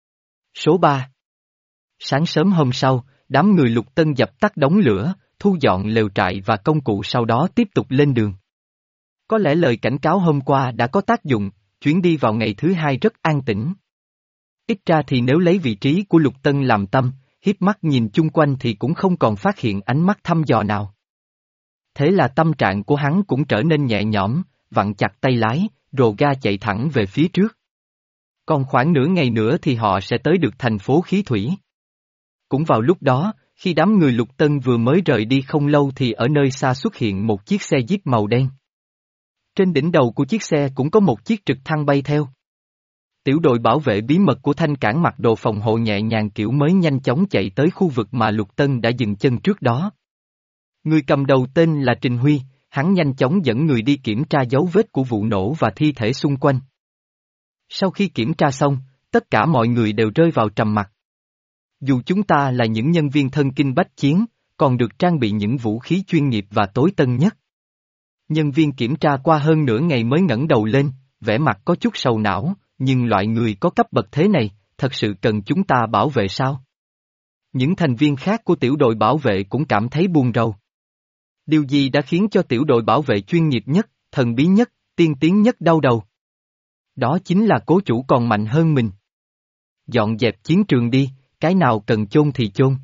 Số ba. Sáng sớm hôm sau, đám người Lục Tân dập tắt đống lửa, thu dọn lều trại và công cụ sau đó tiếp tục lên đường. Có lẽ lời cảnh cáo hôm qua đã có tác dụng, chuyến đi vào ngày thứ hai rất an tĩnh. Ít ra thì nếu lấy vị trí của Lục Tân làm tâm, hiếp mắt nhìn chung quanh thì cũng không còn phát hiện ánh mắt thăm dò nào. Thế là tâm trạng của hắn cũng trở nên nhẹ nhõm, vặn chặt tay lái, rồ ga chạy thẳng về phía trước. Còn khoảng nửa ngày nữa thì họ sẽ tới được thành phố khí thủy. Cũng vào lúc đó, khi đám người Lục Tân vừa mới rời đi không lâu thì ở nơi xa xuất hiện một chiếc xe Jeep màu đen. Trên đỉnh đầu của chiếc xe cũng có một chiếc trực thăng bay theo. Tiểu đội bảo vệ bí mật của Thanh Cảng mặc đồ phòng hộ nhẹ nhàng kiểu mới nhanh chóng chạy tới khu vực mà Lục Tân đã dừng chân trước đó. Người cầm đầu tên là Trình Huy, hắn nhanh chóng dẫn người đi kiểm tra dấu vết của vụ nổ và thi thể xung quanh. Sau khi kiểm tra xong, tất cả mọi người đều rơi vào trầm mặc. Dù chúng ta là những nhân viên thân kinh bách chiến, còn được trang bị những vũ khí chuyên nghiệp và tối tân nhất. Nhân viên kiểm tra qua hơn nửa ngày mới ngẩng đầu lên, vẻ mặt có chút sầu não, nhưng loại người có cấp bậc thế này, thật sự cần chúng ta bảo vệ sao? Những thành viên khác của tiểu đội bảo vệ cũng cảm thấy buồn rầu. Điều gì đã khiến cho tiểu đội bảo vệ chuyên nghiệp nhất, thần bí nhất, tiên tiến nhất đau đầu? Đó chính là cố chủ còn mạnh hơn mình. Dọn dẹp chiến trường đi, cái nào cần chôn thì chôn.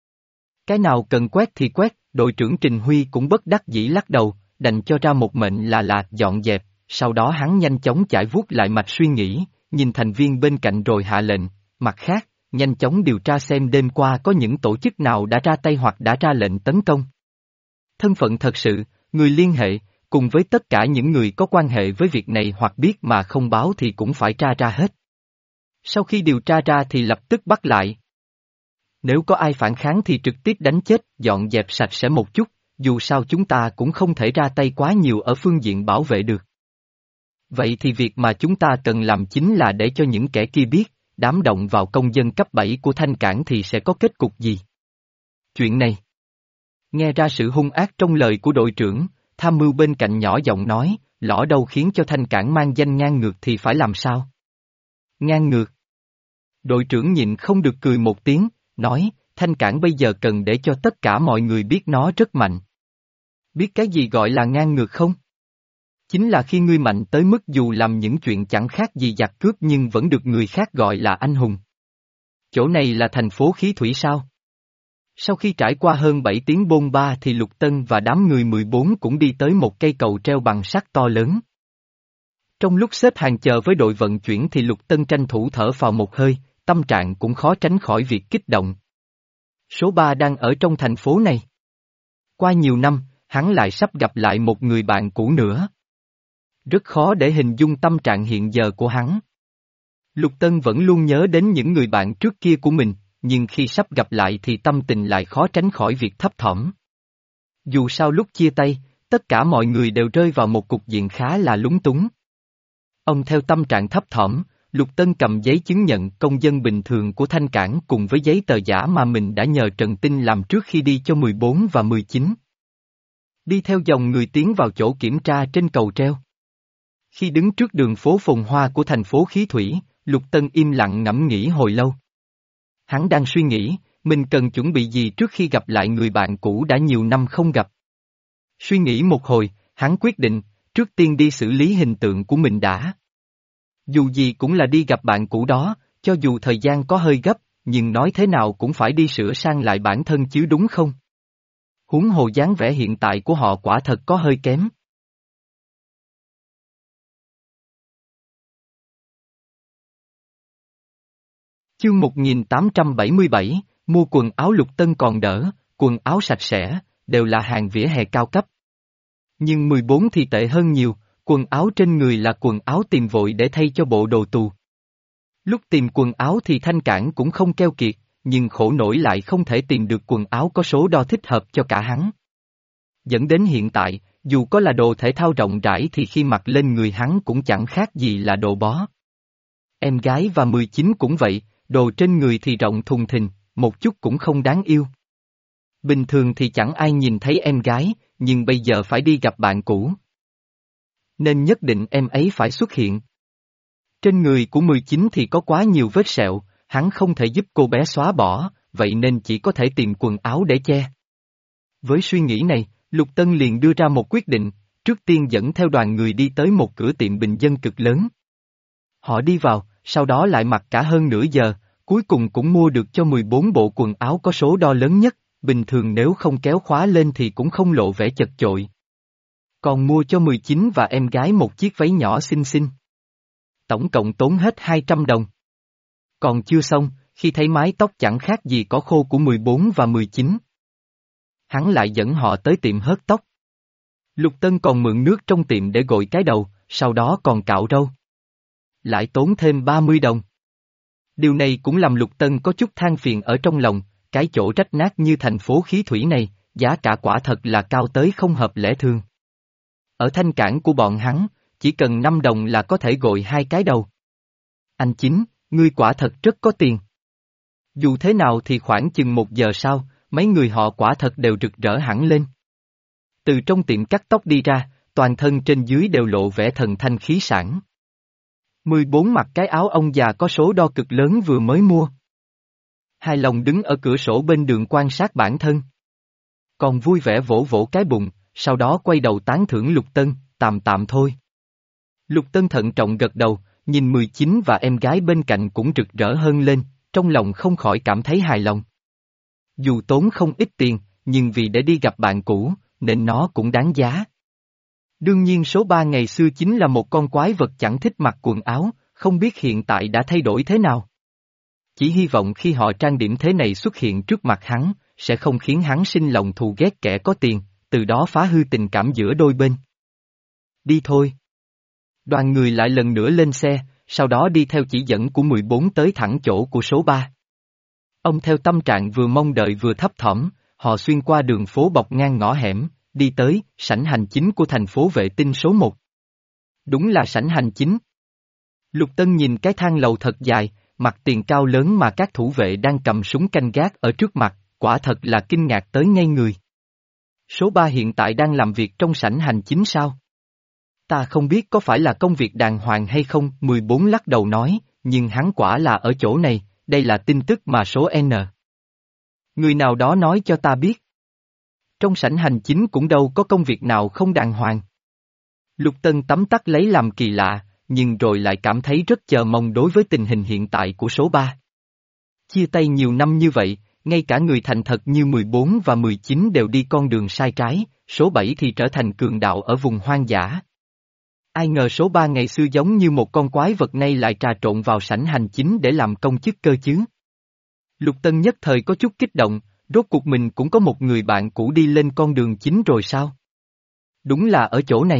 Cái nào cần quét thì quét, đội trưởng Trình Huy cũng bất đắc dĩ lắc đầu, đành cho ra một mệnh là là dọn dẹp, sau đó hắn nhanh chóng chải vuốt lại mạch suy nghĩ, nhìn thành viên bên cạnh rồi hạ lệnh, mặt khác, nhanh chóng điều tra xem đêm qua có những tổ chức nào đã ra tay hoặc đã ra lệnh tấn công. Thân phận thật sự, người liên hệ, cùng với tất cả những người có quan hệ với việc này hoặc biết mà không báo thì cũng phải tra ra hết. Sau khi điều tra ra thì lập tức bắt lại. Nếu có ai phản kháng thì trực tiếp đánh chết, dọn dẹp sạch sẽ một chút, dù sao chúng ta cũng không thể ra tay quá nhiều ở phương diện bảo vệ được. Vậy thì việc mà chúng ta cần làm chính là để cho những kẻ kia biết, đám động vào công dân cấp bảy của Thanh Cảng thì sẽ có kết cục gì. Chuyện này. Nghe ra sự hung ác trong lời của đội trưởng, tham mưu bên cạnh nhỏ giọng nói, lõ đâu khiến cho Thanh Cảng mang danh ngang ngược thì phải làm sao? Ngang ngược. Đội trưởng nhịn không được cười một tiếng, nói, Thanh Cảng bây giờ cần để cho tất cả mọi người biết nó rất mạnh. Biết cái gì gọi là ngang ngược không? Chính là khi ngươi mạnh tới mức dù làm những chuyện chẳng khác gì giặc cướp nhưng vẫn được người khác gọi là anh hùng. Chỗ này là thành phố khí thủy sao? Sau khi trải qua hơn bảy tiếng bôn ba thì Lục Tân và đám người mười bốn cũng đi tới một cây cầu treo bằng sắt to lớn. Trong lúc xếp hàng chờ với đội vận chuyển thì Lục Tân tranh thủ thở phào một hơi, tâm trạng cũng khó tránh khỏi việc kích động. Số ba đang ở trong thành phố này. Qua nhiều năm, hắn lại sắp gặp lại một người bạn cũ nữa. Rất khó để hình dung tâm trạng hiện giờ của hắn. Lục Tân vẫn luôn nhớ đến những người bạn trước kia của mình, nhưng khi sắp gặp lại thì tâm tình lại khó tránh khỏi việc thấp thỏm. Dù sao lúc chia tay, tất cả mọi người đều rơi vào một cục diện khá là lúng túng. Ông theo tâm trạng thấp thỏm, Lục Tân cầm giấy chứng nhận công dân bình thường của Thanh Cảng cùng với giấy tờ giả mà mình đã nhờ Trần Tinh làm trước khi đi cho mười bốn và mười chín. Đi theo dòng người tiến vào chỗ kiểm tra trên cầu treo. Khi đứng trước đường phố phồn hoa của thành phố khí thủy, Lục Tân im lặng ngẫm nghĩ hồi lâu. Hắn đang suy nghĩ, mình cần chuẩn bị gì trước khi gặp lại người bạn cũ đã nhiều năm không gặp. Suy nghĩ một hồi, hắn quyết định, trước tiên đi xử lý hình tượng của mình đã. Dù gì cũng là đi gặp bạn cũ đó, cho dù thời gian có hơi gấp, nhưng nói thế nào cũng phải đi sửa sang lại bản thân chứ đúng không? Huống hồ dáng vẻ hiện tại của họ quả thật có hơi kém. Chương một nghìn tám trăm bảy mươi bảy, mua quần áo Lục Tân còn đỡ, quần áo sạch sẽ, đều là hàng vỉa hè cao cấp. Nhưng mười bốn thì tệ hơn nhiều, quần áo trên người là quần áo tìm vội để thay cho bộ đồ tù. Lúc tìm quần áo thì Thanh Cảng cũng không keo kiệt, nhưng khổ nổi lại không thể tìm được quần áo có số đo thích hợp cho cả hắn. Dẫn đến hiện tại, dù có là đồ thể thao rộng rãi thì khi mặc lên người hắn cũng chẳng khác gì là đồ bó. Em gái và mười chín cũng vậy, đồ trên người thì rộng thùng thình, một chút cũng không đáng yêu. Bình thường thì chẳng ai nhìn thấy em gái, nhưng bây giờ phải đi gặp bạn cũ. Nên nhất định em ấy phải xuất hiện. Trên người của mười chín thì có quá nhiều vết sẹo, hắn không thể giúp cô bé xóa bỏ, vậy nên chỉ có thể tìm quần áo để che. Với suy nghĩ này, Lục Tân liền đưa ra một quyết định, trước tiên dẫn theo đoàn người đi tới một cửa tiệm bình dân cực lớn. Họ đi vào, sau đó lại mặc cả hơn nửa giờ, cuối cùng cũng mua được cho mười bốn bộ quần áo có số đo lớn nhất, bình thường nếu không kéo khóa lên thì cũng không lộ vẻ chật chội. Còn mua cho mười chín và em gái một chiếc váy nhỏ xinh xinh. Tổng cộng tốn hết hai trăm đồng. Còn chưa xong, khi thấy mái tóc chẳng khác gì có khô của mười bốn và mười chín. Hắn lại dẫn họ tới tiệm hớt tóc. Lục Tân còn mượn nước trong tiệm để gội cái đầu, sau đó còn cạo râu. Lại tốn thêm ba mươi đồng. Điều này cũng làm Lục Tân có chút than phiền ở trong lòng, cái chỗ rách nát như thành phố khí thủy này, giá cả quả thật là cao tới không hợp lẽ thường. Ở Thanh Cảng của bọn hắn, chỉ cần năm đồng là có thể gội hai cái đầu. Anh Chính, ngươi quả thật rất có tiền. Dù thế nào thì khoảng chừng một giờ sau, mấy người họ quả thật đều rực rỡ hẳn lên. Từ trong tiệm cắt tóc đi ra, toàn thân trên dưới đều lộ vẻ thần thanh khí sảng. mười bốn mặc cái áo ông già có số đo cực lớn vừa mới mua. Hài lòng đứng ở cửa sổ bên đường quan sát bản thân. Còn vui vẻ vỗ vỗ cái bụng, sau đó quay đầu tán thưởng Lục Tân, tạm tạm thôi. Lục Tân thận trọng gật đầu, nhìn mười chín và em gái bên cạnh cũng rực rỡ hơn lên, trong lòng không khỏi cảm thấy hài lòng. Dù tốn không ít tiền, nhưng vì để đi gặp bạn cũ, nên nó cũng đáng giá. Đương nhiên số ba ngày xưa chính là một con quái vật chẳng thích mặc quần áo, không biết hiện tại đã thay đổi thế nào. Chỉ hy vọng khi họ trang điểm thế này xuất hiện trước mặt hắn, sẽ không khiến hắn sinh lòng thù ghét kẻ có tiền, từ đó phá hư tình cảm giữa đôi bên. Đi thôi. Đoàn người lại lần nữa lên xe, sau đó đi theo chỉ dẫn của mười bốn tới thẳng chỗ của số ba. Ông theo tâm trạng vừa mong đợi vừa thấp thỏm, họ xuyên qua đường phố bọc ngang ngõ hẻm, đi tới sảnh hành chính của thành phố vệ tinh số một. Đúng là sảnh hành chính. Lục Tân nhìn cái thang lầu thật dài, mặt tiền cao lớn mà các thủ vệ đang cầm súng canh gác ở trước mặt, quả thật là kinh ngạc tới ngây người. Số ba hiện tại đang làm việc trong sảnh hành chính sao? Ta không biết có phải là công việc đàng hoàng hay không, mười bốn lắc đầu nói, nhưng hắn quả là ở chỗ này, đây là tin tức mà số N. Người nào đó nói cho ta biết. Trong sảnh hành chính cũng đâu có công việc nào không đàng hoàng. Lục Tân tấm tắc lấy làm kỳ lạ, nhưng rồi lại cảm thấy rất chờ mong đối với tình hình hiện tại của số ba. Chia tay nhiều năm như vậy, ngay cả người thành thật như mười bốn và mười chín đều đi con đường sai trái, số bảy thì trở thành cường đạo ở vùng hoang dã. Ai ngờ số ba ngày xưa giống như một con quái vật nay lại trà trộn vào sảnh hành chính để làm công chức cơ chứ. Lục Tân nhất thời có chút kích động, rốt cuộc mình cũng có một người bạn cũ đi lên con đường chính rồi sao? Đúng là ở chỗ này.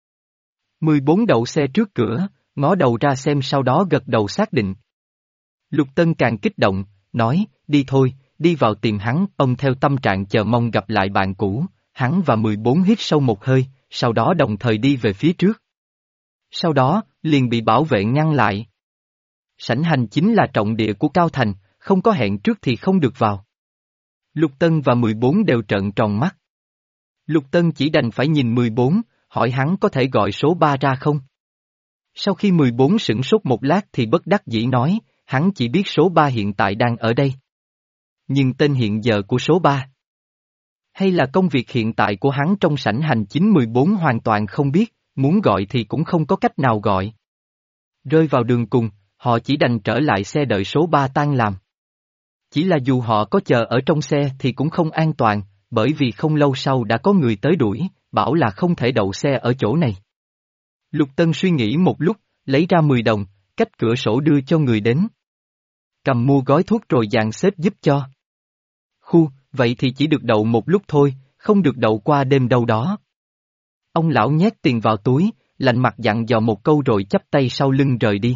mười bốn đậu xe trước cửa, ngó đầu ra xem sau đó gật đầu xác định. Lục Tân càng kích động, nói, đi thôi, đi vào tìm hắn, ông theo tâm trạng chờ mong gặp lại bạn cũ, hắn và mười bốn hít sâu một hơi, sau đó đồng thời đi về phía trước. Sau đó, liền bị bảo vệ ngăn lại. Sảnh hành chính là trọng địa của Cao Thành, không có hẹn trước thì không được vào. Lục Tân và mười bốn đều trợn tròn mắt. Lục Tân chỉ đành phải nhìn mười bốn, hỏi hắn có thể gọi số ba ra không? Sau khi mười bốn sửng sốt một lát thì bất đắc dĩ nói, hắn chỉ biết số ba hiện tại đang ở đây. Nhưng tên hiện giờ của số ba, hay là công việc hiện tại của hắn trong sảnh hành chính mười bốn hoàn toàn không biết, muốn gọi thì cũng không có cách nào gọi. Rơi vào đường cùng, họ chỉ đành trở lại xe đợi số ba tan làm. Chỉ là dù họ có chờ ở trong xe thì cũng không an toàn, bởi vì không lâu sau đã có người tới đuổi, bảo là không thể đậu xe ở chỗ này. Lục Tân suy nghĩ một lúc, lấy ra mười đồng, cách cửa sổ đưa cho người đến. Cầm mua gói thuốc rồi dàn xếp giúp cho. Khu, vậy thì chỉ được đậu một lúc thôi, không được đậu qua đêm đâu đó. Ông lão nhét tiền vào túi, lạnh mặt dặn dò một câu rồi chắp tay sau lưng rời đi.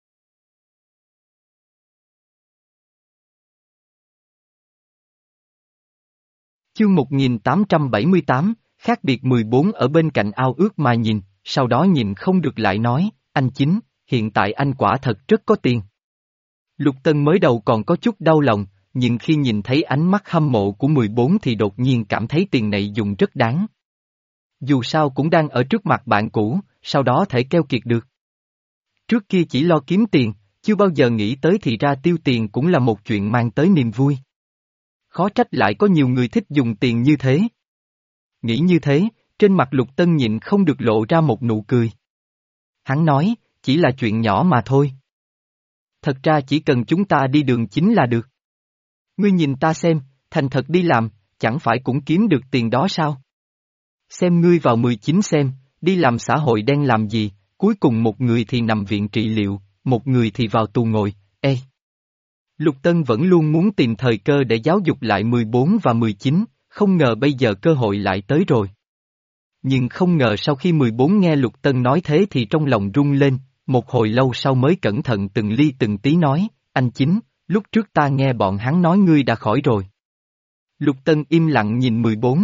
Chương một nghìn tám trăm bảy mươi tám, khác biệt mười bốn ở bên cạnh ao ước mà nhìn, sau đó nhìn không được lại nói, anh Chính, hiện tại anh quả thật rất có tiền. Lục Tân mới đầu còn có chút đau lòng, nhưng khi nhìn thấy ánh mắt hâm mộ của mười bốn thì đột nhiên cảm thấy tiền này dùng rất đáng. Dù sao cũng đang ở trước mặt bạn cũ, sau đó thể keo kiệt được. Trước kia chỉ lo kiếm tiền, chưa bao giờ nghĩ tới thì ra tiêu tiền cũng là một chuyện mang tới niềm vui. Khó trách lại có nhiều người thích dùng tiền như thế. Nghĩ như thế, trên mặt Lục Tân nhịn không được lộ ra một nụ cười. Hắn nói, chỉ là chuyện nhỏ mà thôi. Thật ra chỉ cần chúng ta đi đường chính là được. Ngươi nhìn ta xem, thành thật đi làm, chẳng phải cũng kiếm được tiền đó sao? Xem ngươi vào mười chín xem, đi làm xã hội đen làm gì, cuối cùng một người thì nằm viện trị liệu, một người thì vào tù ngồi, ê. Lục Tân vẫn luôn muốn tìm thời cơ để giáo dục lại mười bốn và mười chín, không ngờ bây giờ cơ hội lại tới rồi. Nhưng không ngờ sau khi mười bốn nghe Lục Tân nói thế thì trong lòng rung lên, một hồi lâu sau mới cẩn thận từng ly từng tí nói, anh Chính, lúc trước ta nghe bọn hắn nói ngươi đã khỏi rồi. Lục Tân im lặng nhìn mười bốn.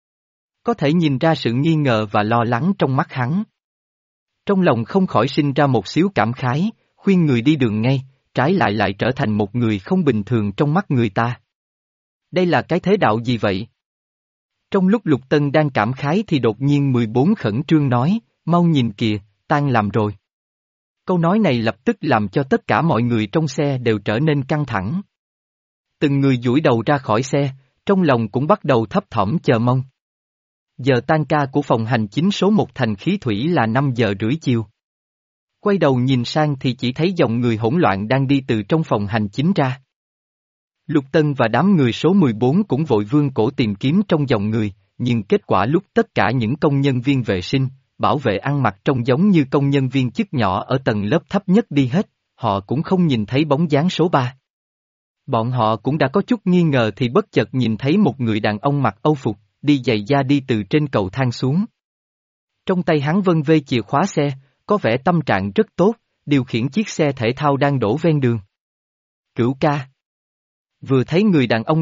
Có thể nhìn ra sự nghi ngờ và lo lắng trong mắt hắn. Trong lòng không khỏi sinh ra một xíu cảm khái, khuyên người đi đường ngay, trái lại lại trở thành một người không bình thường trong mắt người ta. Đây là cái thế đạo gì vậy? Trong lúc Lục Tân đang cảm khái thì đột nhiên mười bốn khẩn trương nói, mau nhìn kìa, tan làm rồi. Câu nói này lập tức làm cho tất cả mọi người trong xe đều trở nên căng thẳng. Từng người duỗi đầu ra khỏi xe, trong lòng cũng bắt đầu thấp thỏm chờ mong. Giờ tan ca của phòng hành chính số một thành khí thủy là năm giờ rưỡi chiều. Quay đầu nhìn sang thì chỉ thấy dòng người hỗn loạn đang đi từ trong phòng hành chính ra. Lục Tân và đám người số mười bốn cũng vội vươn cổ tìm kiếm trong dòng người, nhưng kết quả lúc tất cả những công nhân viên vệ sinh, bảo vệ ăn mặc trông giống như công nhân viên chức nhỏ ở tầng lớp thấp nhất đi hết, họ cũng không nhìn thấy bóng dáng số ba. Bọn họ cũng đã có chút nghi ngờ thì bất chợt nhìn thấy một người đàn ông mặc âu phục, đi giày da đi từ trên cầu thang xuống. Trong tay hắn vân vê chìa khóa xe, có vẻ tâm trạng rất tốt, điều khiển chiếc xe thể thao đang đổ ven đường. Cửu ca. Vừa thấy người đàn ông này,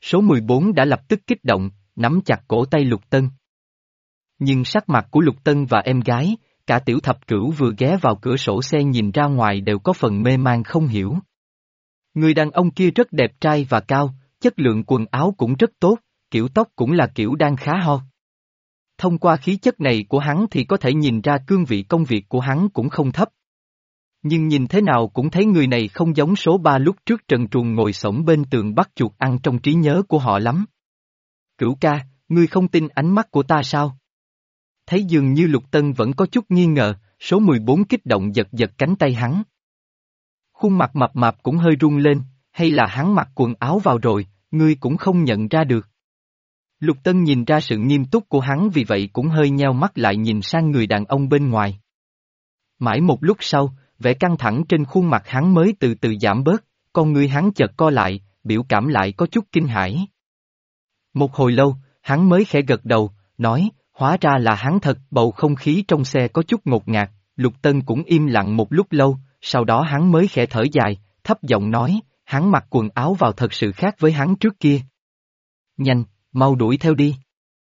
số mười bốn đã lập tức kích động, nắm chặt cổ tay Lục Tân. Nhưng sắc mặt của Lục Tân và em gái, cả Tiểu Thập Cửu vừa ghé vào cửa sổ xe nhìn ra ngoài đều có phần mê man không hiểu. Người đàn ông kia rất đẹp trai và cao, chất lượng quần áo cũng rất tốt, kiểu tóc cũng là kiểu đang khá ho. Thông qua khí chất này của hắn thì có thể nhìn ra cương vị công việc của hắn cũng không thấp. Nhưng nhìn thế nào cũng thấy người này không giống số ba lúc trước trần truồng ngồi xổm bên tường bắt chuột ăn trong trí nhớ của họ lắm. Cửu ca, ngươi không tin ánh mắt của ta sao? Thấy dường như Lục Tân vẫn có chút nghi ngờ, số mười bốn kích động giật giật cánh tay hắn. Khuôn mặt mập mạp cũng hơi rung lên, hay là hắn mặc quần áo vào rồi, ngươi cũng không nhận ra được. Lục Tân nhìn ra sự nghiêm túc của hắn vì vậy cũng hơi nheo mắt lại nhìn sang người đàn ông bên ngoài. Mãi một lúc sau, vẻ căng thẳng trên khuôn mặt hắn mới từ từ giảm bớt, con người hắn chợt co lại, biểu cảm lại có chút kinh hãi. Một hồi lâu, hắn mới khẽ gật đầu, nói, hóa ra là hắn thật. Bầu không khí trong xe có chút ngột ngạt, Lục Tân cũng im lặng một lúc lâu, sau đó hắn mới khẽ thở dài, thấp giọng nói, hắn mặc quần áo vào thật sự khác với hắn trước kia. Nhanh, mau đuổi theo đi.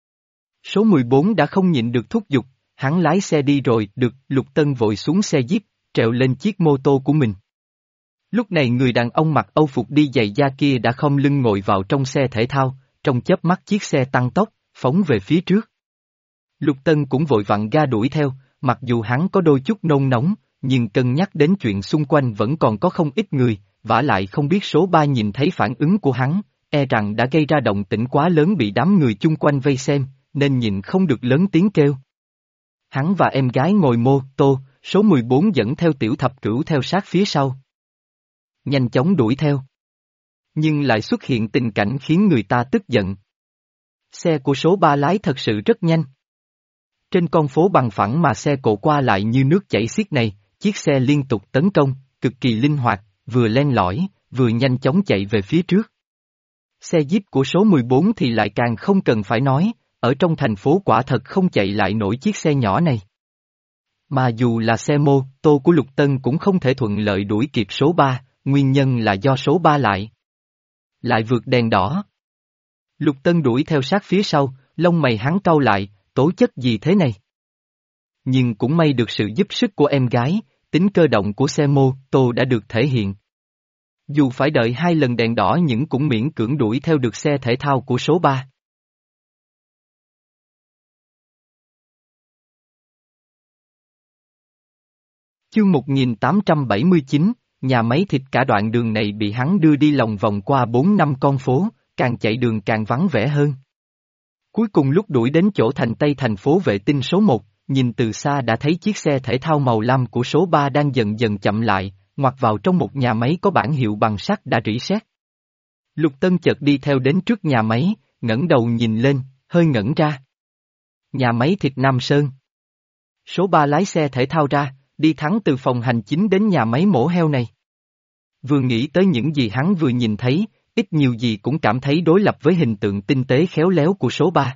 Số mười bốn đã không nhịn được thúc giục, hắn lái xe đi rồi. Được. Lục Tân vội xuống xe Jeep, trèo lên chiếc mô tô của mình. Lúc này người đàn ông mặc âu phục đi giày da kia đã khom lưng ngồi vào trong xe thể thao, trong chớp mắt chiếc xe tăng tốc, phóng về phía trước. Lục Tân cũng vội vặn ga đuổi theo, mặc dù hắn có đôi chút nôn nóng, nhưng cân nhắc đến chuyện xung quanh vẫn còn có không ít người, vả lại không biết số ba nhìn thấy phản ứng của hắn, e rằng đã gây ra động tĩnh quá lớn bị đám người chung quanh vây xem, nên nhìn không được lớn tiếng kêu. Hắn và em gái ngồi mô tô, số mười bốn dẫn theo Tiểu Thập Cửu theo sát phía sau. Nhanh chóng đuổi theo. Nhưng lại xuất hiện tình cảnh khiến người ta tức giận. Xe của số ba lái thật sự rất nhanh. Trên con phố bằng phẳng mà xe cộ qua lại như nước chảy xiết này, chiếc xe liên tục tấn công, cực kỳ linh hoạt, vừa len lỏi, vừa nhanh chóng chạy về phía trước. Xe Jeep của số mười bốn thì lại càng không cần phải nói, ở trong thành phố quả thật không chạy lại nổi chiếc xe nhỏ này. Mà dù là xe mô tô của Lục Tân cũng không thể thuận lợi đuổi kịp số ba, nguyên nhân là do số ba lại. Lại vượt đèn đỏ. Lục Tân đuổi theo sát phía sau, lông mày hắn cau lại, tố chất gì thế này? Nhưng cũng may được sự giúp sức của em gái, tính cơ động của xe mô tô đã được thể hiện. Dù phải đợi hai lần đèn đỏ nhưng cũng miễn cưỡng đuổi theo được xe thể thao của số ba. Chương một nghìn tám trăm bảy mươi chín, nhà máy thịt. Cả đoạn đường này bị hắn đưa đi lòng vòng qua bốn năm con phố, càng chạy đường càng vắng vẻ hơn. Cuối cùng lúc đuổi đến chỗ thành Tây thành phố vệ tinh số một, nhìn từ xa đã thấy chiếc xe thể thao màu lam của số ba đang dần dần chậm lại, ngoặt vào trong một nhà máy có bảng hiệu bằng sắt đã rỉ sét. Lục Tân chợt đi theo đến trước nhà máy, ngẩng đầu nhìn lên, hơi ngẩn ra. Nhà máy thịt Nam Sơn. Số ba lái xe thể thao ra, đi thẳng từ phòng hành chính đến nhà máy mổ heo này. Vừa nghĩ tới những gì hắn vừa nhìn thấy, ít nhiều gì cũng cảm thấy đối lập với hình tượng tinh tế khéo léo của số ba.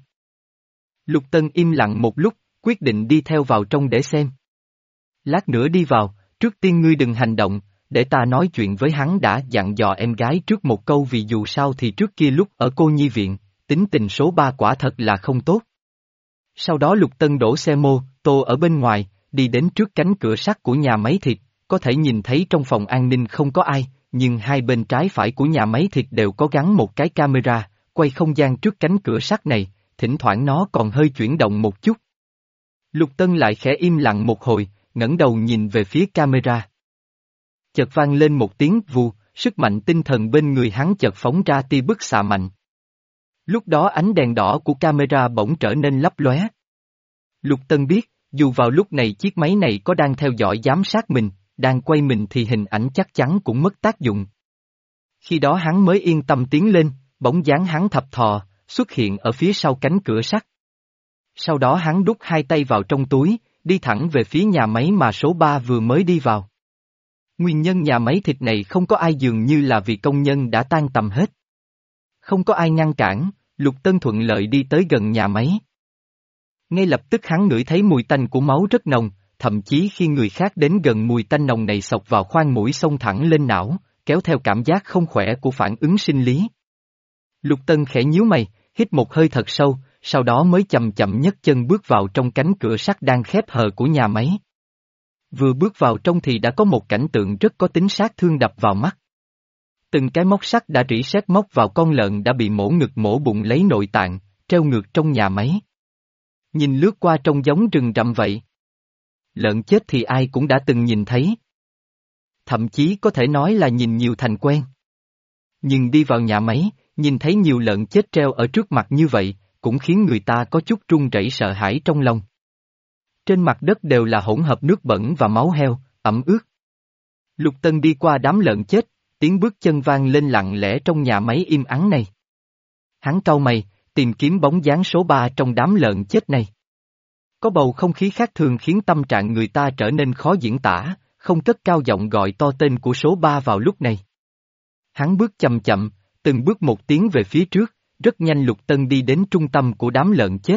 Lục Tân im lặng một lúc, quyết định đi theo vào trong để xem. Lát nữa đi vào, trước tiên ngươi đừng hành động, để ta nói chuyện với hắn. Đã dặn dò em gái trước một câu vì dù sao thì trước kia lúc ở cô nhi viện, tính tình số ba quả thật là không tốt. Sau đó Lục Tân đổ xe mô tô ở bên ngoài, đi đến trước cánh cửa sắt của nhà máy thịt, có thể nhìn thấy trong phòng an ninh không có ai, nhưng hai bên trái phải của nhà máy thịt đều có gắn một cái camera, quay không gian trước cánh cửa sắt này, thỉnh thoảng nó còn hơi chuyển động một chút. Lục Tân lại khẽ im lặng một hồi, ngẩng đầu nhìn về phía camera. Chợt vang lên một tiếng vù, sức mạnh tinh thần bên người hắn chợt phóng ra tia bức xạ mạnh. Lúc đó ánh đèn đỏ của camera bỗng trở nên lấp lóe. Lục Tân biết, dù vào lúc này chiếc máy này có đang theo dõi giám sát mình, đang quay mình thì hình ảnh chắc chắn cũng mất tác dụng. Khi đó hắn mới yên tâm tiến lên, bóng dáng hắn thập thò, xuất hiện ở phía sau cánh cửa sắt. Sau đó hắn đút hai tay vào trong túi, đi thẳng về phía nhà máy mà số ba vừa mới đi vào. Nguyên nhân nhà máy thịt này không có ai dường như là vì công nhân đã tan tầm hết. Không có ai ngăn cản, Lục Tân thuận lợi đi tới gần nhà máy. Ngay lập tức hắn ngửi thấy mùi tanh của máu rất nồng, thậm chí khi người khác đến gần mùi tanh nồng này xộc vào khoang mũi xông thẳng lên não, kéo theo cảm giác không khỏe của phản ứng sinh lý. Lục Tân khẽ nhíu mày, hít một hơi thật sâu, sau đó mới chậm chậm nhấc chân bước vào trong cánh cửa sắt đang khép hờ của nhà máy. Vừa bước vào trong thì đã có một cảnh tượng rất có tính sát thương đập vào mắt. Từng cái móc sắt đã rỉ sét móc vào con lợn đã bị mổ ngực mổ bụng lấy nội tạng, treo ngược trong nhà máy. Nhìn lướt qua trông giống rừng rậm vậy. Lợn chết thì ai cũng đã từng nhìn thấy. Thậm chí có thể nói là nhìn nhiều thành quen. Nhưng đi vào nhà máy, nhìn thấy nhiều lợn chết treo ở trước mặt như vậy, cũng khiến người ta có chút run rẩy sợ hãi trong lòng. Trên mặt đất đều là hỗn hợp nước bẩn và máu heo, ẩm ướt. Lục Tân đi qua đám lợn chết, tiếng bước chân vang lên lặng lẽ trong nhà máy im ắng này. Hắn cau mày, tìm kiếm bóng dáng số ba trong đám lợn chết này. Có bầu không khí khác thường khiến tâm trạng người ta trở nên khó diễn tả, không cất cao giọng gọi to tên của số ba vào lúc này. Hắn bước chậm chậm, từng bước một tiến về phía trước, rất nhanh Lục Tân đi đến trung tâm của đám lợn chết.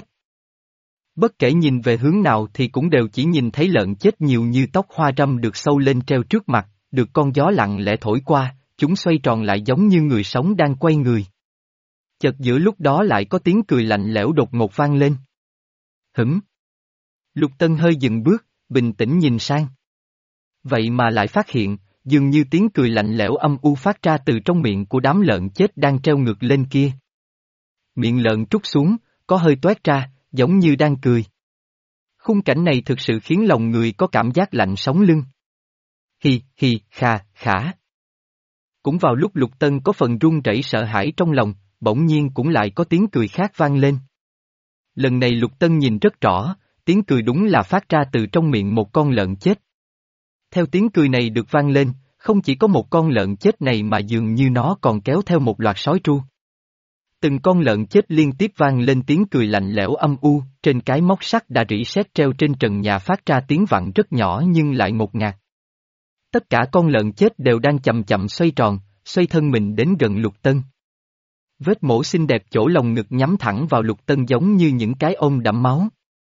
Bất kể nhìn về hướng nào thì cũng đều chỉ nhìn thấy lợn chết nhiều như tóc hoa râm được sâu lên treo trước mặt, được con gió lặng lẽ thổi qua, chúng xoay tròn lại giống như người sống đang quay người. Chợt giữa lúc đó lại có tiếng cười lạnh lẽo đột ngột vang lên. Hửm. Lục Tân hơi dừng bước, bình tĩnh nhìn sang. Vậy mà lại phát hiện, dường như tiếng cười lạnh lẽo âm u phát ra từ trong miệng của đám lợn chết đang treo ngược lên kia. Miệng lợn trút xuống, có hơi toét ra, giống như đang cười. Khung cảnh này thực sự khiến lòng người có cảm giác lạnh sống lưng. Hi, hi, kha, khả. Cũng vào lúc Lục Tân có phần run rẩy sợ hãi trong lòng, bỗng nhiên cũng lại có tiếng cười khác vang lên. Lần này Lục Tân nhìn rất rõ, tiếng cười đúng là phát ra từ trong miệng một con lợn chết. Theo tiếng cười này được vang lên, không chỉ có một con lợn chết này mà dường như nó còn kéo theo một loạt sói tru. Từng con lợn chết liên tiếp vang lên tiếng cười lạnh lẽo âm u, trên cái móc sắt đã rỉ sét treo trên trần nhà phát ra tiếng vặn rất nhỏ nhưng lại ngột ngạt. Tất cả con lợn chết đều đang chậm chậm xoay tròn, xoay thân mình đến gần Lục Tân. Vết mổ xinh đẹp chỗ lồng ngực nhắm thẳng vào Lục Tân giống như những cái ôm đẫm máu.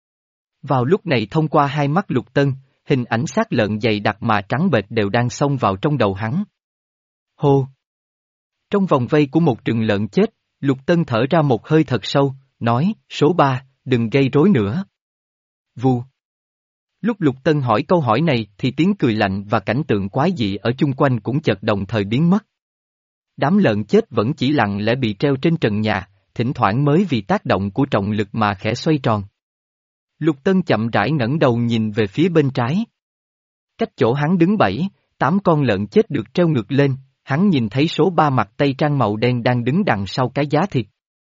Vào lúc này thông qua hai mắt Lục Tân, hình ảnh xác lợn dày đặc mà trắng bệch đều đang xông vào trong đầu hắn. Hô! Trong vòng vây của một rừng lợn chết, Lục Tân thở ra một hơi thật sâu, nói, số ba, đừng gây rối nữa. Vù! Lúc Lục Tân hỏi câu hỏi này thì tiếng cười lạnh và cảnh tượng quái dị ở chung quanh cũng chợt đồng thời biến mất. Đám lợn chết vẫn chỉ lặng lẽ bị treo trên trần nhà, thỉnh thoảng mới vì tác động của trọng lực mà khẽ xoay tròn. Lục Tân chậm rãi ngẩng đầu nhìn về phía bên trái. Cách chỗ hắn đứng bảy, tám con lợn chết được treo ngược lên, hắn nhìn thấy số ba mặt tây trang màu đen đang đứng đằng sau cái giá thịt.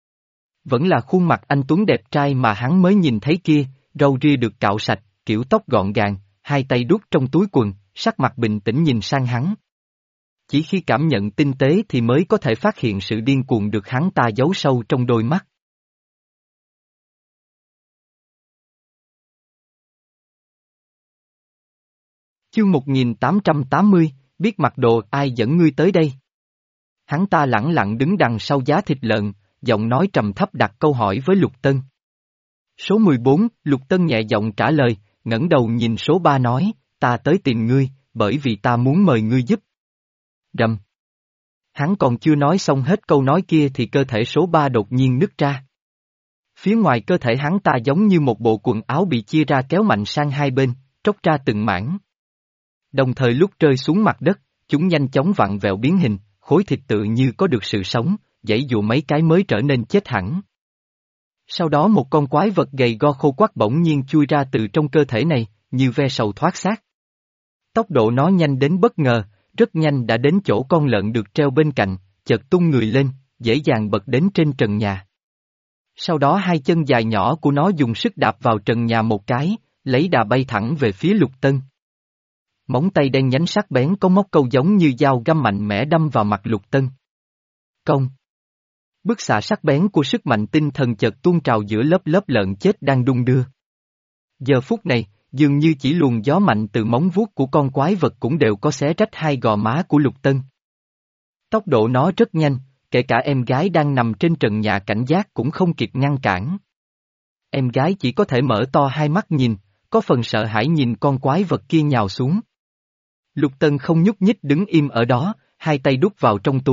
Vẫn là khuôn mặt anh tuấn đẹp trai mà hắn mới nhìn thấy kia, râu ria được cạo sạch, kiểu tóc gọn gàng, hai tay đút trong túi quần, sắc mặt bình tĩnh nhìn sang hắn. Chỉ khi cảm nhận tinh tế thì mới có thể phát hiện sự điên cuồng được hắn ta giấu sâu trong đôi mắt. Chương một nghìn tám trăm tám mươi, biết mặc đồ ai dẫn ngươi tới đây? Hắn ta lẳng lặng đứng đằng sau giá thịt lợn, giọng nói trầm thấp đặt câu hỏi với Lục Tân. Số mười bốn, Lục Tân nhẹ giọng trả lời, ngẩng đầu nhìn số ba nói, ta tới tìm ngươi, bởi vì ta muốn mời ngươi giúp. Rầm. Hắn còn chưa nói xong hết câu nói kia thì cơ thể số ba đột nhiên nứt ra. Phía ngoài cơ thể hắn ta giống như một bộ quần áo bị chia ra kéo mạnh sang hai bên, tróc ra từng mảng. Đồng thời lúc rơi xuống mặt đất, chúng nhanh chóng vặn vẹo biến hình, khối thịt tự như có được sự sống, giãy dụa mấy cái mới trở nên chết hẳn. Sau đó một con quái vật gầy go khô quắc bỗng nhiên chui ra từ trong cơ thể này, như ve sầu thoát xác. Tốc độ nó nhanh đến bất ngờ, rất nhanh đã đến chỗ con lợn được treo bên cạnh, chợt tung người lên, dễ dàng bật đến trên trần nhà. Sau đó hai chân dài nhỏ của nó dùng sức đạp vào trần nhà một cái, lấy đà bay thẳng về phía Lục Tân. Móng tay đen nhánh sắc bén có móc câu giống như dao găm mạnh mẽ đâm vào mặt Lục Tân. Công! Bức xạ sắc bén của sức mạnh tinh thần chợt tuôn trào giữa lớp lớp lợn chết đang đung đưa. Giờ phút này, dường như chỉ luồng gió mạnh từ móng vuốt của con quái vật cũng đều có xé rách hai gò má của Lục Tân. Tốc độ nó rất nhanh, kể cả em gái đang nằm trên trần nhà cảnh giác cũng không kịp ngăn cản. Em gái chỉ có thể mở to hai mắt nhìn, có phần sợ hãi nhìn con quái vật kia nhào xuống. Lục Tân không nhúc nhích đứng im ở đó, hai tay đút vào trong túi,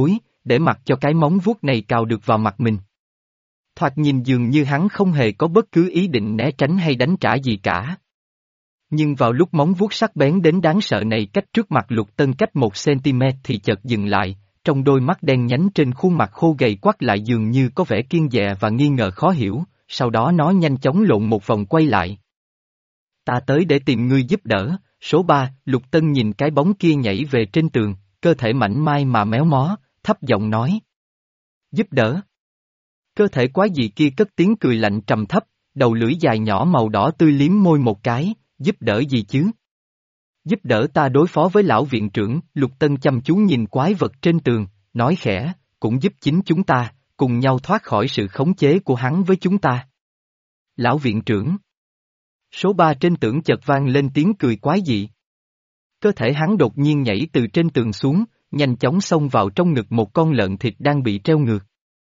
để mặc cho cái móng vuốt này cào được vào mặt mình. Thoạt nhìn dường như hắn không hề có bất cứ ý định né tránh hay đánh trả gì cả. Nhưng vào lúc móng vuốt sắc bén đến đáng sợ này cách trước mặt Lục Tân cách một centimet thì chợt dừng lại, trong đôi mắt đen nhánh trên khuôn mặt khô gầy quắc lại dường như có vẻ kiêng dè và nghi ngờ khó hiểu, sau đó nó nhanh chóng lộn một vòng quay lại. Ta tới để tìm ngươi giúp đỡ, số ba, Lục Tân nhìn cái bóng kia nhảy về trên tường, cơ thể mảnh mai mà méo mó, thấp giọng nói. Giúp đỡ. Cơ thể quái dị kia cất tiếng cười lạnh trầm thấp, đầu lưỡi dài nhỏ màu đỏ tươi liếm môi một cái, giúp đỡ gì chứ? Giúp đỡ ta đối phó với lão viện trưởng, Lục Tân chăm chú nhìn quái vật trên tường, nói khẽ, cũng giúp chính chúng ta, cùng nhau thoát khỏi sự khống chế của hắn với chúng ta. Lão viện trưởng. Số ba trên tường chợt vang lên tiếng cười quái dị. Cơ thể hắn đột nhiên nhảy từ trên tường xuống, nhanh chóng xông vào trong ngực một con lợn thịt đang bị treo ngược.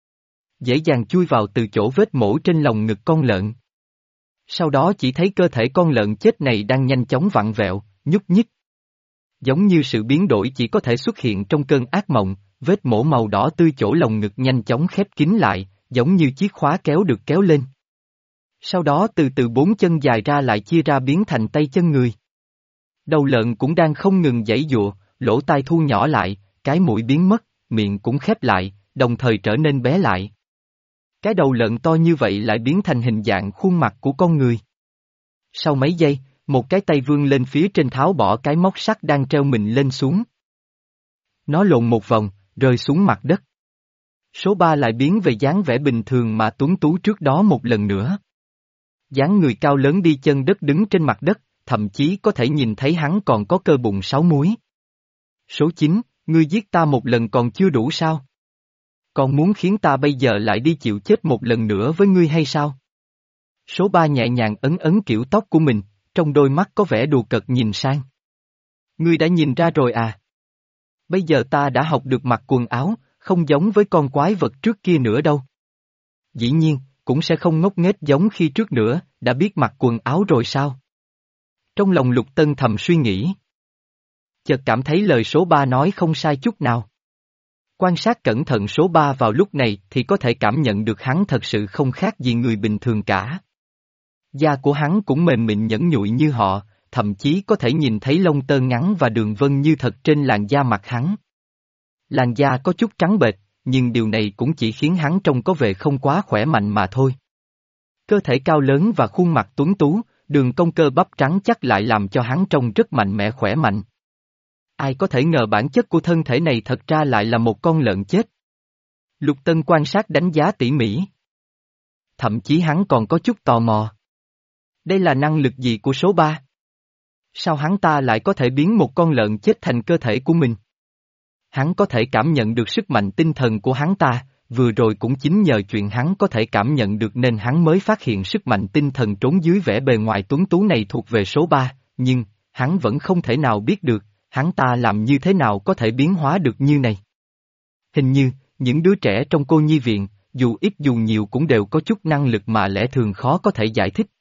Dễ dàng chui vào từ chỗ vết mổ trên lồng ngực con lợn. Sau đó chỉ thấy cơ thể con lợn chết này đang nhanh chóng vặn vẹo, nhúc nhích. Giống như sự biến đổi chỉ có thể xuất hiện trong cơn ác mộng, vết mổ màu đỏ tươi chỗ lồng ngực nhanh chóng khép kín lại, giống như chiếc khóa kéo được kéo lên. Sau đó từ từ bốn chân dài ra lại chia ra biến thành tay chân người. Đầu lợn cũng đang không ngừng giãy giụa, lỗ tai thu nhỏ lại, cái mũi biến mất, miệng cũng khép lại, đồng thời trở nên bé lại. Cái đầu lợn to như vậy lại biến thành hình dạng khuôn mặt của con người. Sau mấy giây, một cái tay vươn lên phía trên tháo bỏ cái móc sắt đang treo mình lên xuống. Nó lộn một vòng, rơi xuống mặt đất. Số ba lại biến về dáng vẻ bình thường mà tuấn tú trước đó một lần nữa. Dáng người cao lớn đi chân đất đứng trên mặt đất, thậm chí có thể nhìn thấy hắn còn có cơ bụng sáu múi. Số chín, ngươi giết ta một lần còn chưa đủ sao? Còn muốn khiến ta bây giờ lại đi chịu chết một lần nữa với ngươi hay sao? Số ba nhẹ nhàng ấn ấn kiểu tóc của mình, trong đôi mắt có vẻ đùa cợt nhìn sang. Ngươi đã nhìn ra rồi à? Bây giờ ta đã học được mặc quần áo, không giống với con quái vật trước kia nữa đâu. Dĩ nhiên, cũng sẽ không ngốc nghếch giống khi trước nữa, đã biết mặc quần áo rồi sao? Trong lòng Lục Tân thầm suy nghĩ. Chợt cảm thấy lời số ba nói không sai chút nào. Quan sát cẩn thận số ba vào lúc này thì có thể cảm nhận được hắn thật sự không khác gì người bình thường cả. Da của hắn cũng mềm mịn nhẵn nhụi như họ, thậm chí có thể nhìn thấy lông tơ ngắn và đường vân như thật trên làn da mặt hắn. Làn da có chút trắng bệch, nhưng điều này cũng chỉ khiến hắn trông có vẻ không quá khỏe mạnh mà thôi. Cơ thể cao lớn và khuôn mặt tuấn tú, đường cong cơ bắp trắng chắc lại làm cho hắn trông rất mạnh mẽ khỏe mạnh. Ai có thể ngờ bản chất của thân thể này thật ra lại là một con lợn chết. Lục Tân quan sát đánh giá tỉ mỉ. Thậm chí hắn còn có chút tò mò. Đây là năng lực gì của số ba? Sao hắn ta lại có thể biến một con lợn chết thành cơ thể của mình? Hắn có thể cảm nhận được sức mạnh tinh thần của hắn ta, vừa rồi cũng chính nhờ chuyện hắn có thể cảm nhận được nên hắn mới phát hiện sức mạnh tinh thần trốn dưới vẻ bề ngoài tuấn tú này thuộc về số ba, nhưng, hắn vẫn không thể nào biết được, hắn ta làm như thế nào có thể biến hóa được như này. Hình như, những đứa trẻ trong cô nhi viện, dù ít dù nhiều cũng đều có chút năng lực mà lẽ thường khó có thể giải thích.